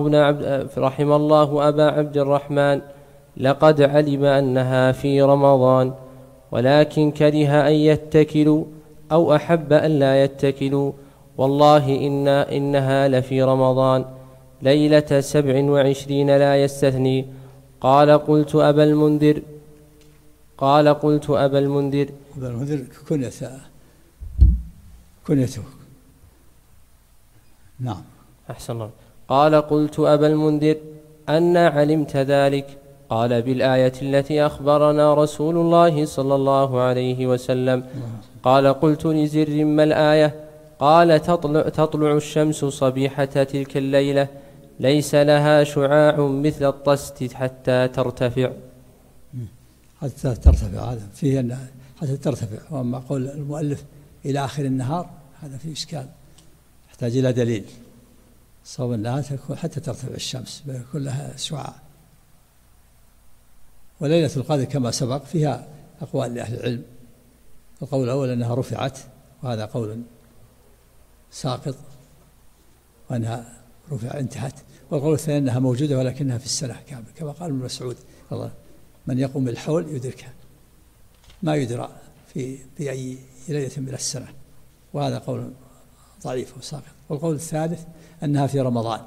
الله أبا عبد الرحمن: لقد علم أنها في رمضان، ولكن كره أن يتكلوا أو أحب أن لا يتكلوا، والله إنها لفي رمضان ليلة 27 لا يستثني. قال قلت أبا المنذر كنيته نعم. أحسن الله. قال قلت أبا المنذر أنا علمت ذلك؟ قال بالآية التي أخبرنا رسول الله صلى الله عليه وسلم. قال قلت لزر ما الآية؟ قال تطلع الشمس صبيحة تلك الليلة ليس لها شعاع مثل الطست حتى ترتفع. حتى ترتفع هذا فيه أن حتى ترتفع. وأما قول المؤلف إلى آخر النهار هذا فيه إشكال يحتاج إلى دليل. صوب النهار تكون حتى ترتفع الشمس بيكون لها شعاع. وليلة القدر كما سبق فيها أقوال لأهل العلم. القول الأول أنها رفعت وهذا قول ساقط وأنها رفع انتهت. والقول الثاني أنها موجودة ولكنها في السنة كما قال ابن مسعود من يقوم بالحول يدركها ما يدرى في أي ليلة من السنة. وهذا قول ضعيف وساقط. والقول الثالث أنها في رمضان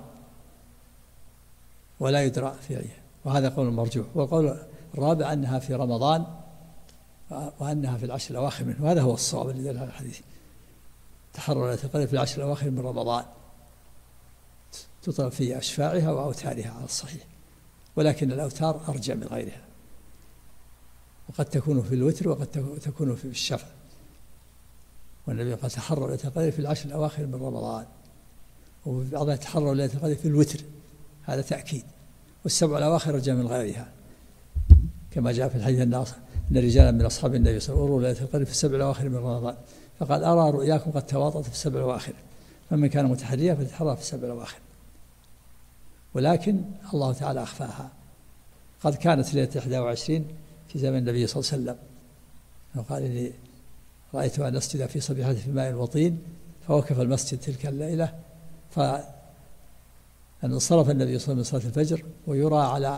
ولا يدرى في أيها وهذا قول مرجوح. والقول الرابع أنها في رمضان وأنها في العشر الأواخر منه وهذا هو الصواب الذي دل على الحديث. تحرر ليلة القدر في العشر الأواخر من رمضان تطلب في أشفاعها وأوتارها على الصحيح. ولكن الأوتار أرجع من غيرها وقد تكون في الوتر وقد تكون في الشفع. والنبي قال تحرر ليلة القدر في العشر الأواخر من رمضان. وفي بعضها تحرر ليلة القدر في الوتر هذا تأكيد. والسبع الأواخر أرجع من غيرها كما جاء في الحديث أن رجالا من أصحاب النبي صلى الله عليه وسلم ليلة القدر في السبع الأواخر من رمضان فقال أرى رؤياكم قد تواطأت في السبع الأواخر فمن كان متحريا فليتحرى في السبع الأواخر. ولكن الله تعالى أخفاها. قد كانت ليلة 21 في زمن النبي صلى الله عليه وسلم وقال إني رأيت أن أسجد في صبيحة في ماء وطين فوقف المسجد تلك الليلة فأن انصرف النبي صلى الله عليه وسلم من صلاة الفجر ويرى على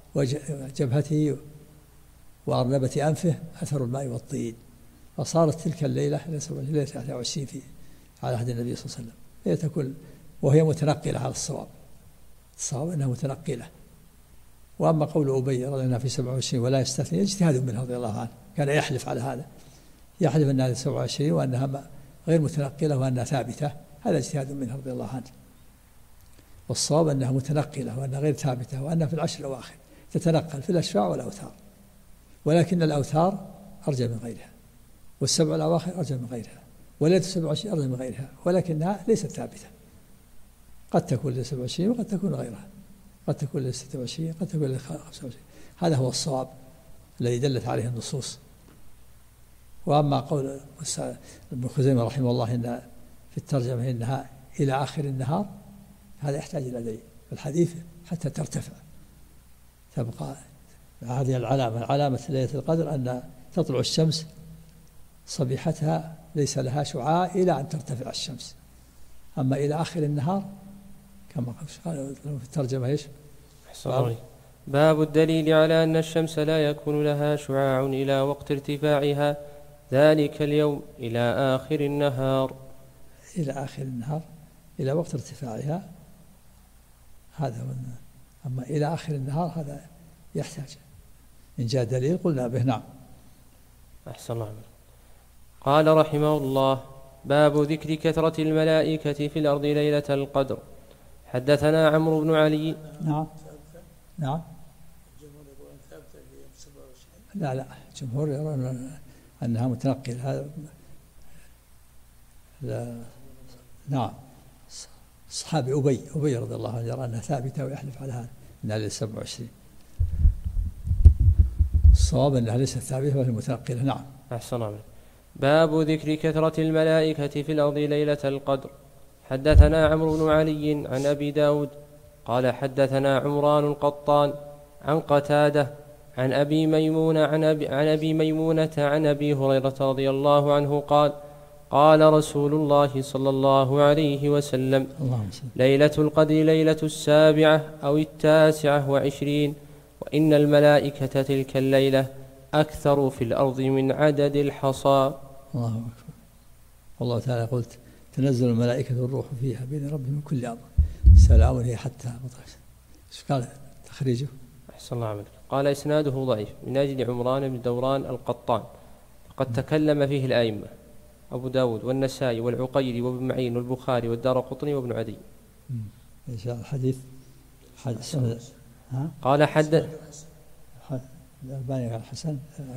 جبهته وأرنبة أنفه أثر الماء والطين. فصارت تلك الليلة ليلة 21 على عهد النبي صلى الله عليه وسلم. هي تكون وهي متنقلة على الصواب أنها متنقلة. وأما قول أبي رضي الله في 27 ولا يستثني اجتهاد منه رضي الله عنه كان يحلف على هذا يحلف أنها 27 وأنها غير متنقلة وأنها ثابتة هذا اجتهاد منه رضي الله عنه. والصواب أنها متنقلة وأنها غير ثابتة وأنها في العشر الأواخر تتنقل في الأشفاع والأوتار. ولكن الأوتار أرجى من غيرها والسبع الأواخر أرجى من غيرها وليلة 27 أرجى من غيرها ولكنها ليست ثابتة. قد تكون ليلة 27 وقد تكون غيرها قد تكون ليلة 26 قد تكون ليلة 25. هذا هو الصواب الذي دلت عليه النصوص. وأما قول ابن خزيمة رحمه الله إن في الترجمة إنها إلى آخر النهار هذا يحتاج إلى دليل. الحديث حتى ترتفع تبقى هذه علامة ليلة القدر أن تطلع الشمس صبيحتها ليس لها شعاع إلى أن ترتفع الشمس. أما إلى آخر النهار كما قال في الترجمة إيش؟ باب الدليل على أن الشمس لا يكون لها شعاع إلى وقت ارتفاعها ذلك اليوم إلى آخر النهار. إلى آخر النهار إلى وقت ارتفاعها هذا هو. أما إلى آخر النهار هذا يحتاج إن جاء دليل قلنا به. نعم. أحسن الله. قال رحمه الله باب ذكر كثرة الملائكة في الأرض ليلة القدر. حدثنا عمرو بن علي. نعم. لا الجمهور يرون أنها متنقلة. نعم. صحابي أبي رضي الله عنه يرى أنها ثابتة ويحلف على هذا أنها ليلة 27. الصواب أنها ليست ثابتة وهي متنقلة. نعم. أحسن الله. باب ذكر كثرة الملائكة في الأرض ليلة القدر. حدثنا عمرو بن علي عن أبي داود قال حدثنا عمران القطان عن قتادة عن أبي ميمونة عن أبي هريرة رضي الله عنه قال قال رسول الله صلى الله عليه وسلم ليلة القدر ليلة 7 أو 29 وإن الملائكة تلك الليلة أكثر في الأرض من عدد الحصى. الله أكبر. والله تعالى قلت تنزل الملائكة والروح فيها بإذن ربهم من كل أمر سلام هي حتى مطلع. ايش قال تخريجه؟ أحسن الله عملك. قال إسناده ضعيف من أجل عمران بن دوران القطان فقد تكلم فيه الأئمة أبو داود والنسائي والعقيلي وابن معين والبخاري والدارقطني وابن عدي. إيش الحديث؟ سند. ها؟ قال الألباني قال حسن.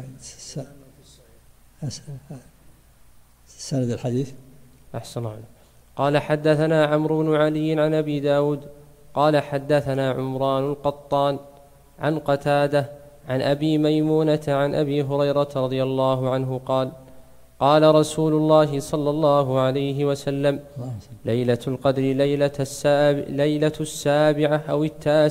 سند الحديث. أحسن الله. قال حدثنا عمرو بن علي عن أبي داود قال حدثنا عمران القطان عن قتادة عن أبي ميمونة عن أبي هريرة رضي الله عنه قال قال رسول الله صلى الله عليه وسلم ليلة القدر ليلة السابعة أو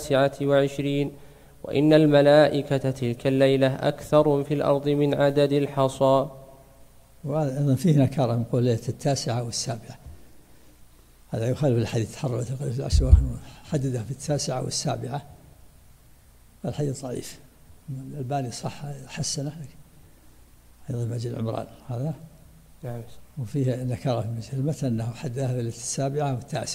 29 وإن الملائكة تلك الليلة أكثر في الأرض من عدد الحصى. وأيضا فيه نكارة من قول ليلة 9 والسابعة، هذا يخالف الحديث تحررت القدر في العشر الأواخر حددها في 9 والسابعة، الحديث ضعيف. الألباني صح حسنه أيضا مجد عمران هذا. نعم. وفيه نكارة في مجد المتن أنه حددها ليلة 7 و9،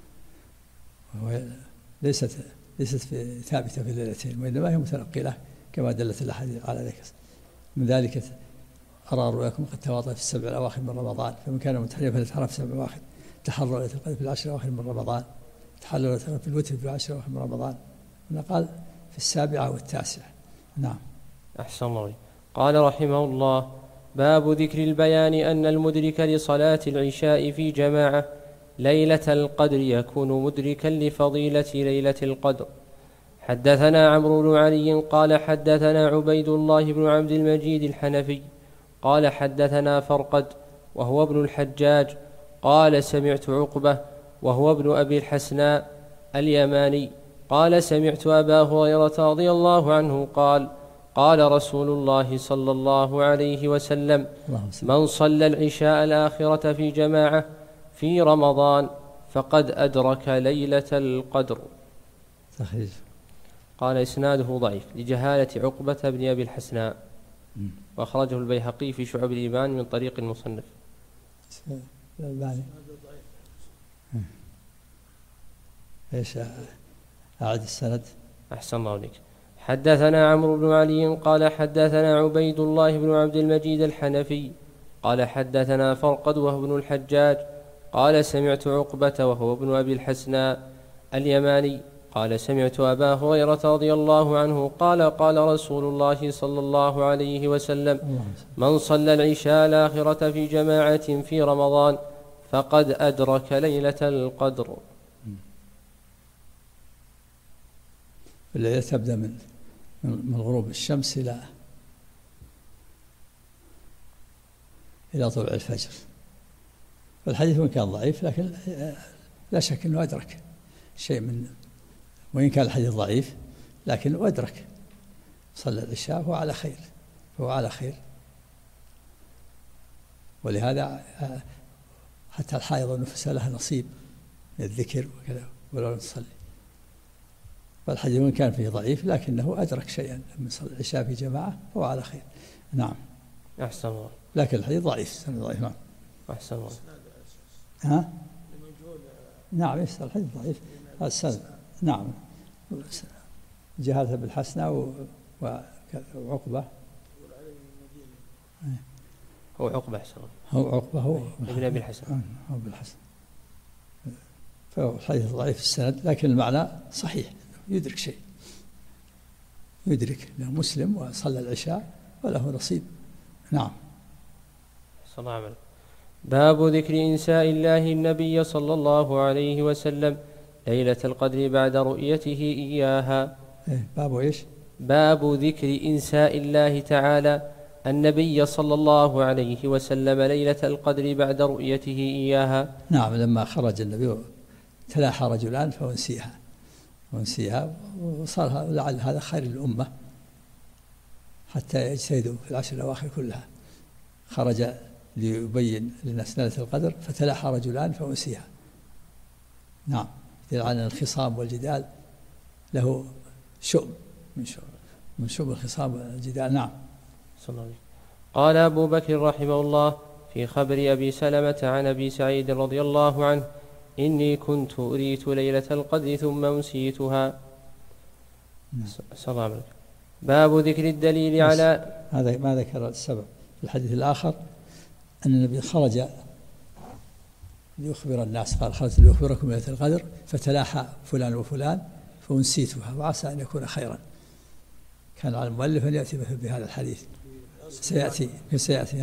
وهو ليست ثابتة في الليلتين، وإنما هي متنقلة كما دلت الأحاديث على ذلك. من ذلك أرى رؤياكم قد تواطأ في 7 الأواخر من رمضان، فمن كان متحريا فليتحرى في 7 الأواخر، تحرى ليلة القدر في 10 الأواخر من رمضان، تحرى في الوتر في 10 الأواخر من رمضان، قال في 7 و9. نعم. أحسن الله. قال رحمه الله باب ذكر البيان أن المدرك لصلاة العشاء في جماعة ليلة القدر يكون مدركا لفضيلة ليلة القدر. حدثنا عمرو بن علي قال حدثنا عبيد الله بن عبد المجيد الحنفي قال حدثنا فرقد وهو ابن الحجاج قال سمعت عقبة وهو ابن أبي الحسناء اليماني قال سمعت أبا هريرة رضي الله عنه قال قال رسول الله صلى الله عليه وسلم من صلى العشاء الآخرة في جماعة في رمضان فقد أدرك ليلة القدر. تخريج. قال إسناده ضعيف لجهالة عقبة بن أبي الحسناء، وأخرجه البيهقي في شعب الإيمان من طريق المصنف. ايش أعد السند؟ أحسن الله عليك. حدثنا عمرو بن علي قال حدثنا عبيد الله بن عبد المجيد الحنفي قال حدثنا فرقد وهو ابن الحجاج قال سمعت عقبة وهو ابن أبي الحسناء اليماني قال سمعت أبا هريرة رضي الله عنه قال قال رسول الله صلى الله عليه وسلم من صلى العشاء الآخرة في جماعة في رمضان فقد أدرك ليلة القدر. الليلة تبدأ من غروب الشمس إلى طلوع الفجر. والحديث وإن كان ضعيف لكن لا شك أنه أدرك شيء من، وإن كان الحديث ضعيف لكنه أدرك صلى العشاء فهو على خير. ولهذا حتى الحائض والنفساء لها نصيب من الذكر وكذا ولو نصلي. فالحديث وإن كان فيه ضعيف لكنه أدرك شيئا من صلى العشاء في جماعة فهو على خير. نعم. أحسن الله. لكن الحديث ضعيف، سند ضعيف. نعم. أحسن الله. ها؟ نعم يسأل الحديث ضعيف السند. نعم. جهالة بالحسنى وعقبة. هو عقبة أحسن. هو عقبة هو ابن أبي الحسن. هو بالحسن. فهو الحديث ضعيف السند لكن المعنى صحيح، يدرك شيء، يدرك أنه مسلم وصلى العشاء وله نصيب. نعم. صلى الله عليه وسلم. باب ذكر إنساء الله النبي صلى الله عليه وسلم ليلة القدر بعد رؤيته إياها. باب إيش؟ باب ذكر إنساء الله تعالى النبي صلى الله عليه وسلم ليلة القدر بعد رؤيته إياها. نعم. لما خرج النبي تلاحى رجلان فأنسيها وصار لعل هذا خير الأمة حتى يجتهدوا في العشر الأواخر كلها. خرج ليبين للناس ليلة القدر فتلاحى رجلان فأنسيها. نعم. لأن الخصام والجدال له شؤم من شؤم الخصام والجدال. نعم. صلى الله عليه وسلم. قال أبو بكر رحمه الله في خبر أبي سلمة عن أبي سعيد رضي الله عنه إني كنت أريت ليلة القدر ثم أنسيتها. صلى الله عليه وسلم. باب ذكر الدليل على هذا ما ذكر السبب في الحديث الآخر أن النبي خرج ليخبر الناس، قال خرجت ليخبركم ليلة القدر فتلاحى فلان وفلان فأنسيتها وعسى أن يكون خيرا. كان على المؤلف أن يأتي بهذا الحديث. سيأتي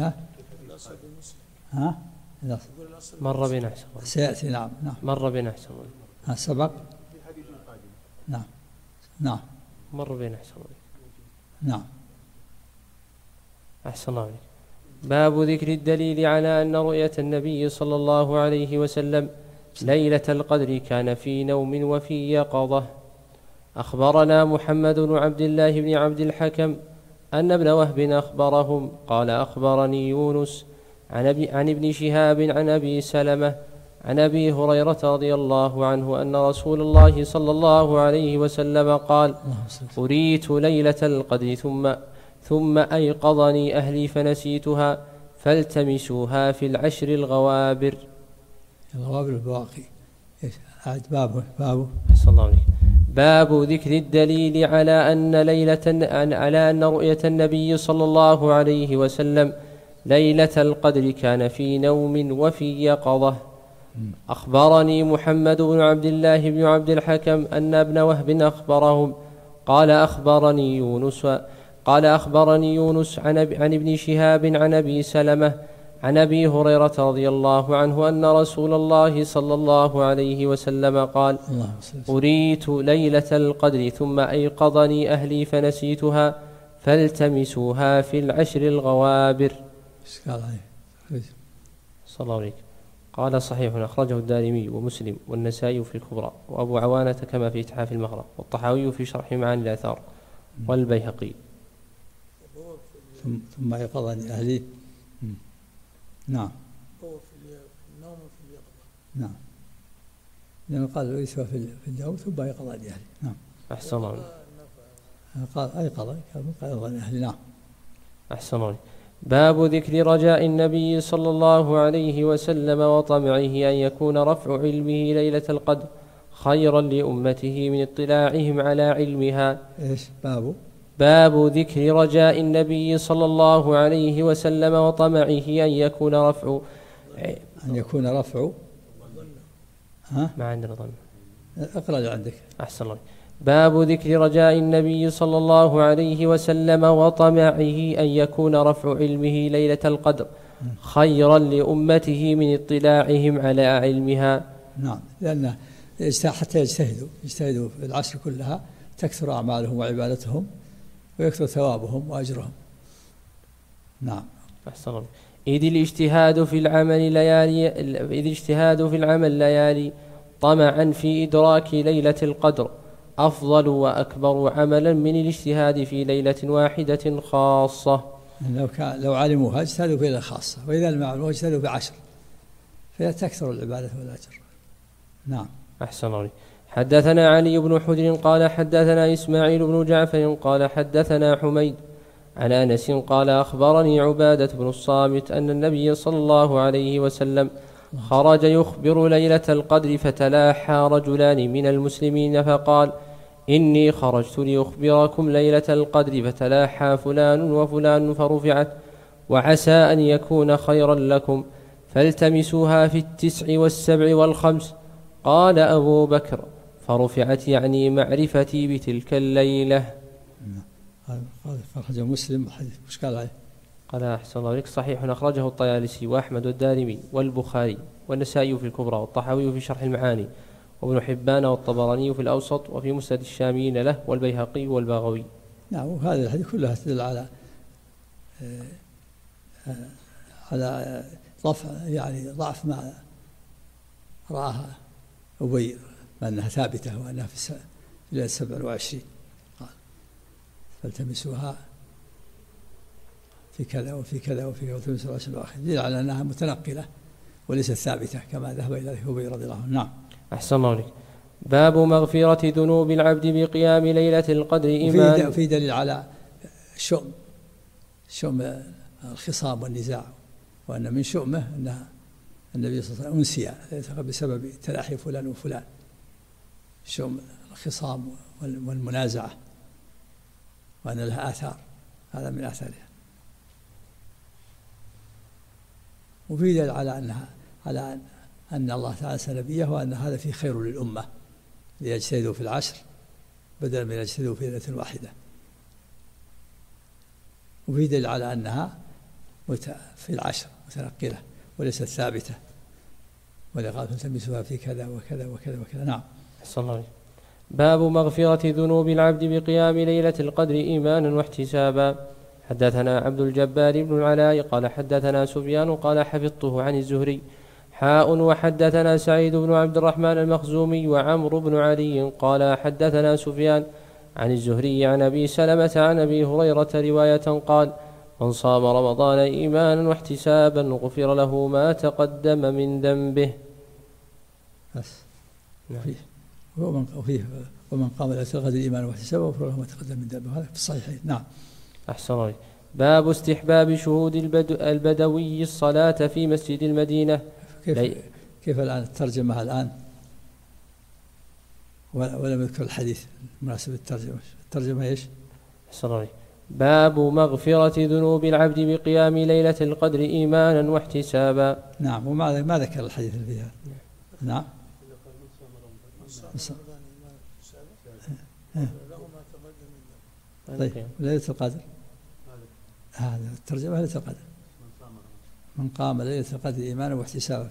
ها مر بنا أحسن. سيأتي نعم مر بنا أحسن. سبق نعم مر بنا أحسن. نعم أحسن الله عليك. باب ذكر الدليل على أن رؤية النبي صلى الله عليه وسلم ليلة القدر كان في نوم وفي يقظة. أخبرنا محمد بن عبد الله بن عبد الحكم أن ابن وهب أخبرهم قال أخبرني يونس عن ابن شهاب عن أبي سلمة عن أبي هريرة رضي الله عنه أن رسول الله صلى الله عليه وسلم قال: أريت ليلة القدر ثم أيقظني أهلي فنسيتها فالتمسوها في العشر الغوابر. الغوابر البواقي. باب ذكر الدليل على أن رؤية النبي صلى الله عليه وسلم ليلة القدر كان في نوم وفي يقظة. أخبرني محمد بن عبد الله بن عبد الحكم أن ابن وهب أخبرهم قال أخبرني يونس عن ابن شهاب عن أبي سلمة عن أبي هريرة رضي الله عنه أن رسول الله صلى الله عليه وسلم قال: أريت ليلة القدر ثم أيقظني أهلي فنسيتها فالتمسوها في العشر الغوابر. صلى الله عليه. قال: صحيح أخرجه الدارمي ومسلم والنسائي في الكبرى وأبو عوانة كما في إتحاف المغرب والطحاوي في شرح معاني الآثار والبيهقي. ثم أيقظني أهلي. نعم. هو في النوم وفي اليقظة. نعم. لأنه قال أريتها في النوم ثم أيقظني أهلي. نعم. أحسن الله. قال أيقظني أهلي. نعم. أحسن الله. باب ذكر رجاء النبي صلى الله عليه وسلم وطمعه أن يكون رفع علمه ليلة القدر خيرا لأمته من اطلاعهم على علمها. إيش باب ذكر رجاء النبي صلى الله عليه وسلم وطمعه أن يكون رفع ما عندنا ظن. اقرأ عندك. أحسن الله. باب ذكر رجاء النبي صلى الله عليه وسلم وطمعه أن يكون رفع علمه ليلة القدر خيرا لأمته من اطلاعهم على علمها. نعم، لأن حتى يجتهدوا في العشر كلها تكثر أعمالهم وعبادتهم ويكثر ثوابهم وأجرهم. نعم. أحسن الله. إذ الاجتهاد في العمل ليالي طمعا في إدراك ليلة القدر أفضل وأكبر عملا من الاجتهاد في ليلة واحدة خاصة. لو علموها اجتهدوا في ليلة خاصة، وإذا لم يعلموها اجتهدوا بعشر فتكثر العبادة والأجر. نعم. أحسن الله. حدثنا علي بن حجر قال حدثنا إسماعيل بن جعفر قال حدثنا حميد عن أنس قال أخبرني عبادة بن الصامت أن النبي صلى الله عليه وسلم خرج يخبر ليلة القدر فتلاحى رجلان من المسلمين فقال: إني خرجت لأخبركم ليلة القدر فتلاحى فلان وفلان فرفعت وعسى أن يكون خيرا لكم فالتمسوها في 9 و7 و5. قال أبو بكر: فرفعت يعني معرفتي بتلك الليلة. أخرجه مسلم. مش قال عليه؟ قال أحسن الله عليك. صحيح أخرجه الطيالسي وأحمد والدارمي والبخاري والنسائي في الكبرى والطحاوي في شرح المعاني وابن حبان والطبراني في الأوسط وفي مسند الشاميين له والبيهقي والباغوي. نعم. وهذه الحديث كلها تدل على ضعف ما رآها أبي، أنها ثابتة وأنها في ليلة 27. قال: فالتمسوها في كذا وفي كذا وفي كذا وتمسوا العشر الأواخر، دليل على أنها متنقلة وليست ثابتة كما ذهب إليه أبي رضي الله عنه. نعم. أحسن الله عليك. باب مغفرة ذنوب العبد بقيام ليلة القدر إيمان. في دليل على شؤم الخصام والنزاع، وأن من شؤمه أن النبي صلى الله عليه وسلم أنسي بسبب تلاحي فلان وفلان. شؤم الخصام والمنازعة وأن لها آثار، هذا من آثارها. وفي دليل على أن الله تعالى أرسل نبيه وأن هذا فيه خير للأمة ليجتهدوا في العشر بدلا من يجتهدوا في ليلة واحدة. وفي دليل على أنها في العشر متنقلة وليست ثابتة، ولقال فالتمسوها في كذا وكذا وكذا وكذا. نعم. أحسن الله. باب مغفرة ذنوب العبد بقيام ليلة القدر إيمانا واحتسابا. حدثنا عبد الجبار بن العلاء قال حدثنا سفيان قال حفظته عن الزهري وحدثنا سعيد بن عبد الرحمن المخزومي وعمرو بن علي قال حدثنا سفيان عن الزهري عن أبي سلمة عن أبي هريرة رواية قال من صام رمضان إيمانا واحتسابا غفر له ما تقدم من ذنبه. ومن قام ليلة القدر إيمانا واحتسابا غفر له ما تقدم من ذنبه. هذا في الصحيحين. نعم. أحسن الله. باب استحباب شهود البدوي الصلاة في مسجد المدينة. كيف الآن الترجمة الآن ولم يذكر الحديث مناسب الترجمة إيش؟ أحسن الله. باب مغفرة ذنوب العبد بقيام ليلة القدر إيمانا واحتسابا. نعم. وما ذكر الحديث اللي فيها. نعم. طيب ليلة القدر هذا الترجمة ليلة القدر من قام ليلة القدر إيمانا واحتسابا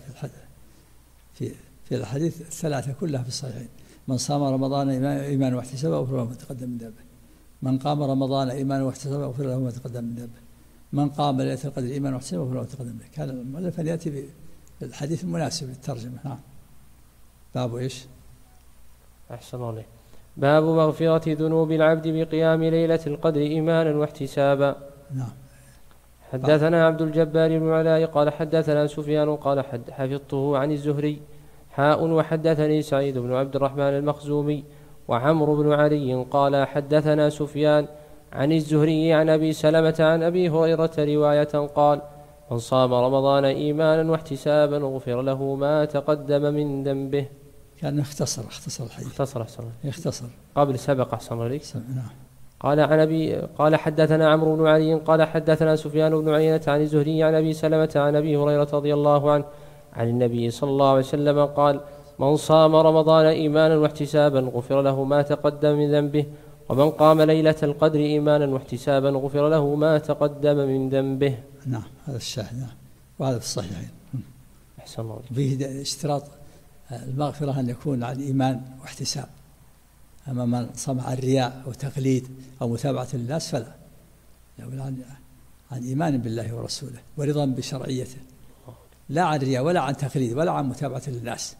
في الحديث الثلاثة كلها في الصحيحين. من صام رمضان إيمانا واحتسابا غفر له ما تقدم من ذنبه. من قام رمضان إيمانا واحتسابا غفر له ما تقدم من ذنبه. من قام ليلة القدر إيمانا واحتسابا غفر له ما تقدم من ذنبه. كان المؤلف أن يأتي بالحديث المناسب للترجمة. نعم. باب إيش؟ أحسن الله. باب مغفرة ذنوب العبد بقيام ليلة القدر إيمانا واحتسابا. نعم. حدثنا عبد الجبار بن علاء قال حدثنا سفيان قال حفظته عن الزهري وحدثني سعيد بن عبد الرحمن المخزومي وعمرو بن علي قال حدثنا سفيان عن الزهري عن أبي سلمة عن أبي هريرة رواية قال من صام رمضان إيمانا واحتسابا غفر له ما تقدم من ذنبه. كان اختصر الحديث. اختصر قبل سبق. أحسن عليك. نعم. قال حدثنا عمرو بن علي قال حدثنا سفيان بن عيينة عن الزهري عن أبي سلمة عن أبي هريرة رضي الله عنه عن النبي صلى الله عليه وسلم قال من صام رمضان إيمانا واحتسابا غفر له ما تقدم من ذنبه ومن قام ليلة القدر إيمانا واحتسابا غفر له ما تقدم من ذنبه. نعم. هذا الشاهد. نعم. وهذا في الصحيحين. أحسن الله. فيه اشتراط المغفرة أن يكون عن إيمان واحتساب. أما من صام عن رياء أو تقليد أو متابعة للناس فلا. يقول عن إيمان بالله ورسوله ورضا بشرعيته، لا عن رياء ولا عن تقليد ولا عن متابعة للناس.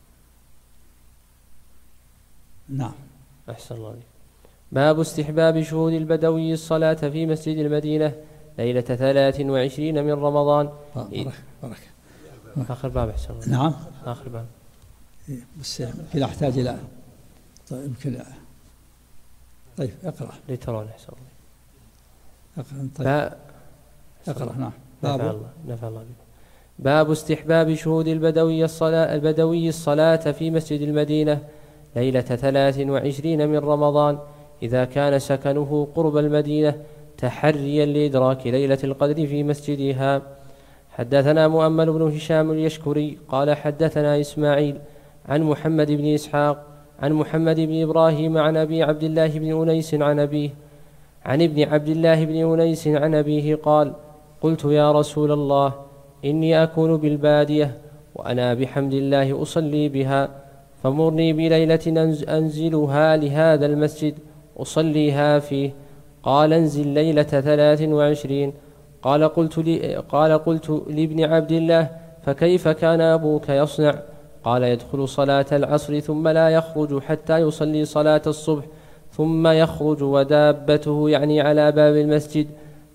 نعم. أحسن الله. باب استحباب شهود البدوي الصلاة في مسجد المدينة ليلة 23 من رمضان. بركة. آخر باب. أحسن الله. نعم. آخر باب. بس يمكن أحتاج إلى يمكن. طيب اقرأ لترون. أحسن الله. طيب اقرأ. نعم. نفع الله. باب استحباب شهود البدوي الصلاة في مسجد المدينة ليلة 23 من رمضان إذا كان سكنه قرب المدينة تحريا لإدراك ليلة القدر في مسجدها. حدثنا مؤمل بن هشام اليشكري قال حدثنا إسماعيل عن محمد بن إسحاق عن محمد بن إبراهيم عن أبي عبد الله بن أنيس عن أبيه عن ابن عبد الله بن أنيس عن أبيه قال قلت يا رسول الله إني أكون بالبادية وأنا بحمد الله أصلي بها فمرني بليلة أنزلها لهذا المسجد أصليها فيه. قال انزل ليلة 23. قال قلت لابن عبد الله فكيف كان أبوك يصنع؟ قال يدخل صلاة العصر ثم لا يخرج حتى يصلي صلاة الصبح ثم يخرج ودابته يعني على باب المسجد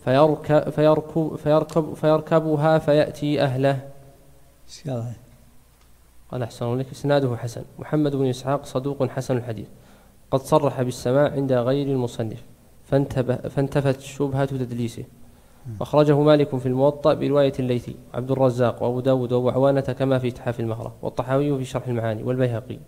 فيركبها فيأتي أهله. قال أحسن لك. إسناده حسن. محمد بن إسحاق صدوق حسن الحديث قد صرح بالسماع عند غير المصنف فانتفت شبهة تدليسه. أخرجه مالك في الموطأ برواية الليثي عبد الرزاق وأبو داود وأبو عوانة كما في إتحاف المهرة والطحاوي في شرح المعاني والبيهقي.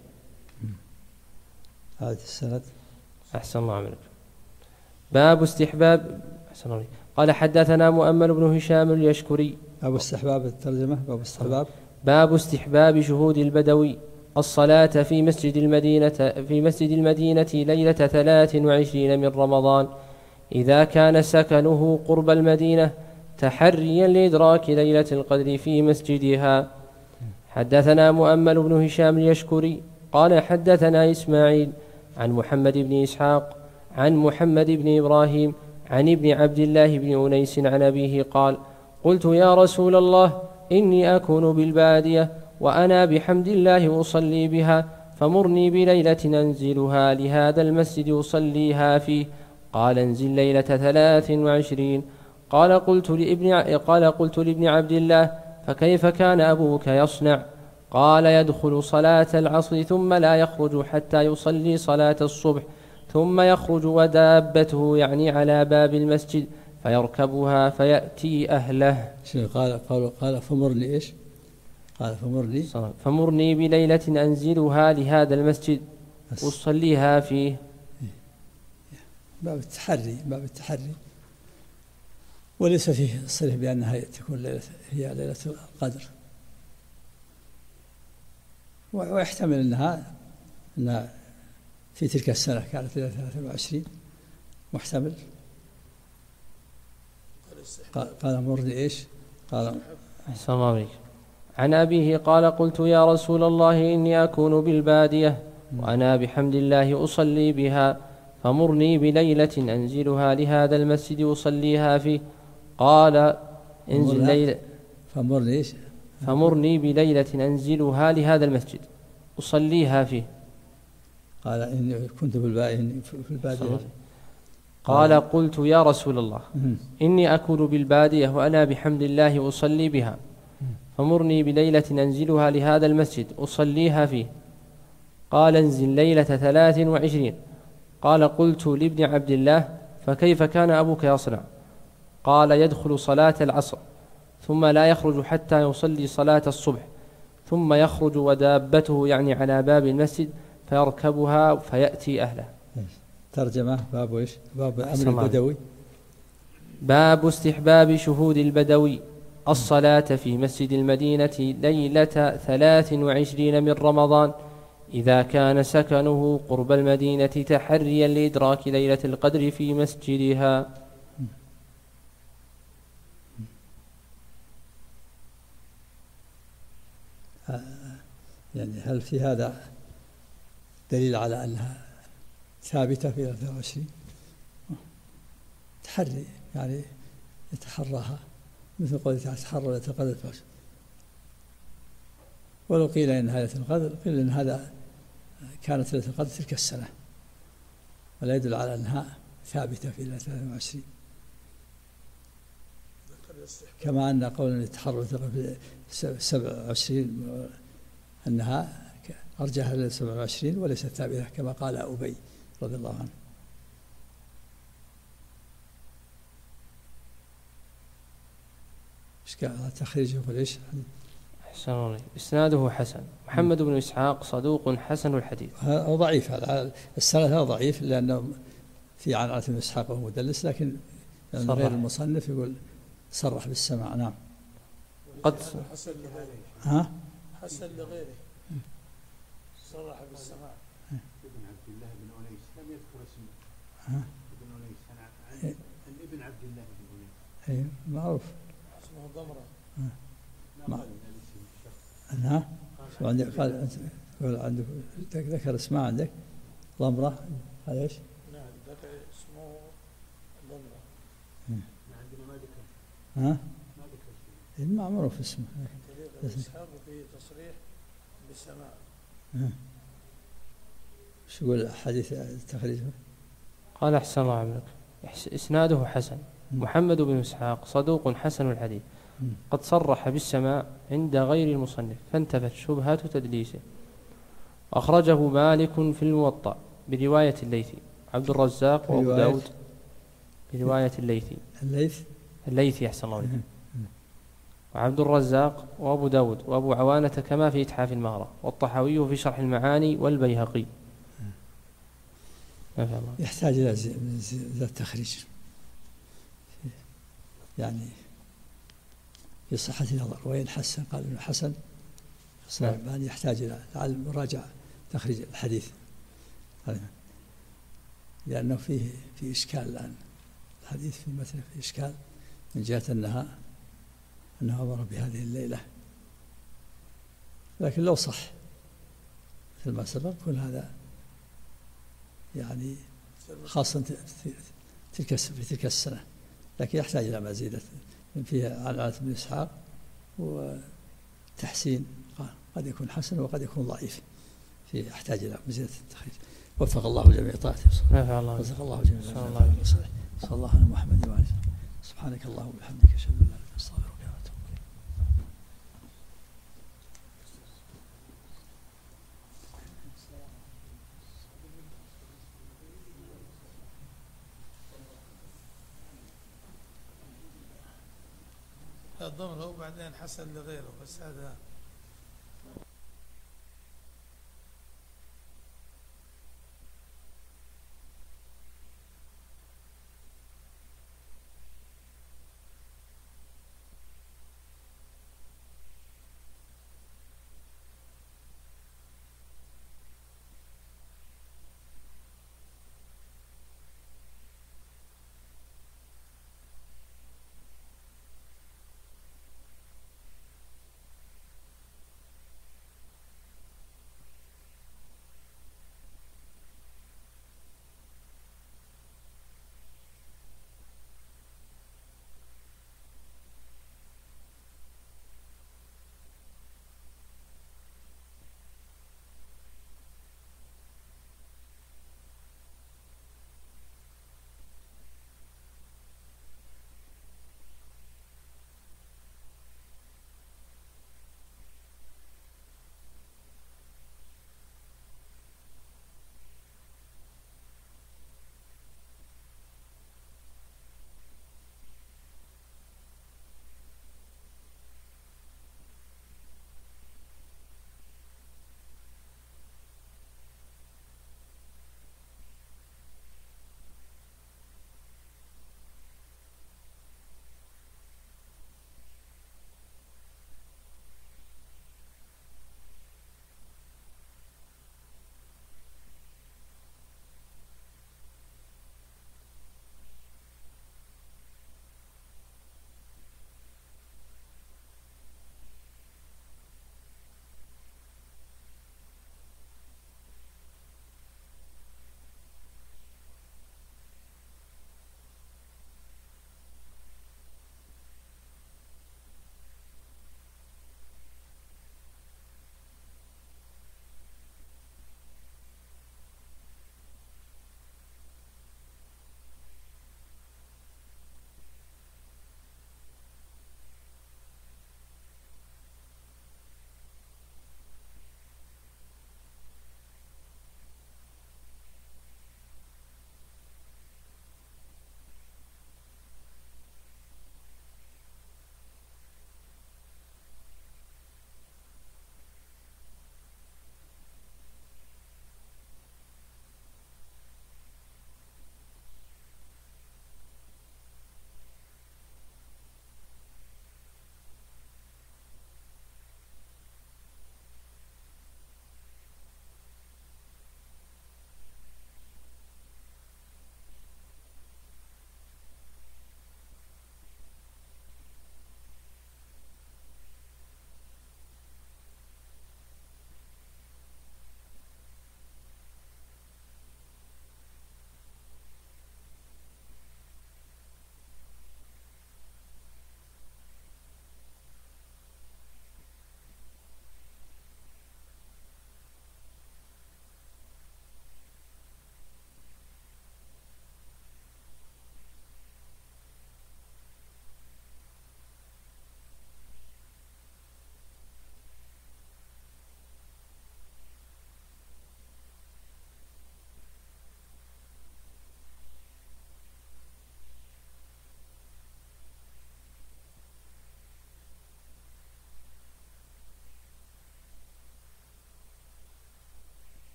هذا السند. أحسن الله عملك. باب استحباب. أحسن الله. قال حدثنا مؤمل بن هشام اليشكري باب استحباب الترجمة، باب استحباب. باب استحباب شهود البدوي الصلاة في مسجد المدينة ليلة 23 من رمضان إذا كان سكنه قرب المدينة تحريا لإدراك ليلة القدر في مسجدها. حدثنا مؤمل بن هشام اليشكري قال حدثنا إسماعيل عن محمد بن إسحاق عن محمد بن إبراهيم عن ابن عبد الله بن أنيس عن أبيه قال قلت يا رسول الله إني أكون بالبادية وأنا بحمد الله أصلي بها فمرني بليلة أنزلها لهذا المسجد أصليها فيه. قال انزل ليلة 23. قال قلت لابن عبد الله فكيف كان أبوك يصنع؟ قال يدخل صلاة العصر ثم لا يخرج حتى يصلي صلاة الصبح ثم يخرج ودابته يعني على باب المسجد فيركبها فيأتي أهله. قال فمرني إيش؟ قال فمرني بليلة أنزلها لهذا المسجد أصليها فيه. باب التحري وليس فيه صريح بأنها تكون هي ليلة القدر، ويحتمل أنها في تلك السنة كانت ليلة 23 محتمل. قال مرني إيش؟ قال أحسن الله عليك. عن أبيه قال قلت يا رسول الله إني أكون بالبادية وأنا بحمد الله أصلي بها فمرني بليلة أنزلها لهذا المسجد أصليها فيه. قال انزل ليلة فمرني بليلة أنزلها لهذا المسجد أصليها فيه. قال إني كنت في البادية. قال قلت يا رسول الله إني أكون بالبادية وأنا بحمد الله أصلي بها فمرني بليلة أنزلها لهذا المسجد أصليها فيه. قال انزل ليلة 23. قال قلت لابن عبد الله فكيف كان أبوك يصنع؟ قال يدخل صلاة العصر ثم لا يخرج حتى يصلي صلاة الصبح ثم يخرج ودابته يعني على باب المسجد فيركبها فيأتي أهله. ترجمة باب إيش؟ باب أمر البدوي. باب استحباب شهود البدوي الصلاة في مسجد المدينة ليلة 23 من رمضان إذا كان سكنه قرب المدينة تحريا لإدراك ليلة القدر في مسجدها. يعني هل في هذا دليل على أنها ثابتة في 23؟ تحري يعني يتحراها مثل قول تعالى تحرى ليلة القدر. ولو قيل إن ليلة القدر قيل إن هذا كانت ليلة القدر تلك السنة ولا يدل على أنها ثابتة في ليلة 23 كما أن قولنا يتحرى في 27 أنها أرجحها ليلة 27 وليست ثابتة كما قال أبي رضي الله عنه. تخريجه وليش؟ أحسن الله. إسناده حسن. محمد بن إسحاق صدوق حسن الحديث. هذا ضعيف، هذا السند هذا ضعيف لأنه في عنعنة بن إسحاق وهو مدلس، لكن غير المصنف يقول صرح بالسماع. نعم. قد حسن لغيره. ها؟ حسن لغيره صرح بالسماع. ابن عبد الله بن أنيس لم يذكر اسمه. ابن أنيس عن ابن عبد الله بن أنيس. معروف. اسمه ضمرة. نعم. قال عندك ذكر اسمه عندك ضمرة. هذا ايش؟ نعم ذكر اسمه ضمرة. عندنا ما ذكر. ها؟ ما ذكر اسمه. ما معروف اسمه. إسحاق فيه تصريح بالسماع. شو يقول حديث تخريجه؟ قال أحسن الله عملك. إسناده حسن. محمد بن إسحاق صدوق حسن الحديث قد صرح بالسماع عند غير المصنف فانتفت شبهة تدليسه. أخرجه مالك في الموطأ برواية الليثي عبد الرزاق وأبو داود برواية الليثي أحسن الله عليك وعبد الرزاق وأبو داود وأبو عوانة كما في إتحاف المهرة والطحاوي في شرح المعاني والبيهقي. يحتاج إلى التخريج يعني في صحة نظر، وإن حسن قال ابن حسن الصحيح يحتاج إلى لعل مراجعة تخريج الحديث، لأنه في إشكال الآن، الحديث في مثل في إشكال من جهة أنها أمر بهذه الليلة، لكن لو صح مثل ما سبق يكون هذا يعني خاصة في تلك السنة، لكن يحتاج إلى مزيدة فيها على ابن إسحاق وتحسين، قد يكون حسن وقد يكون ضعيف، يحتاج إلى مزيدة التخريج. وفق الله جميع طاعته، وفق الله جميع صلى الله على محمد وعلى آله. سبحانك اللهم وبحمدك أشهد أن لا إله إلا أنت أستغفرك وأتوب إليك. الضمر وبعدين حسن لغيره، بس هذا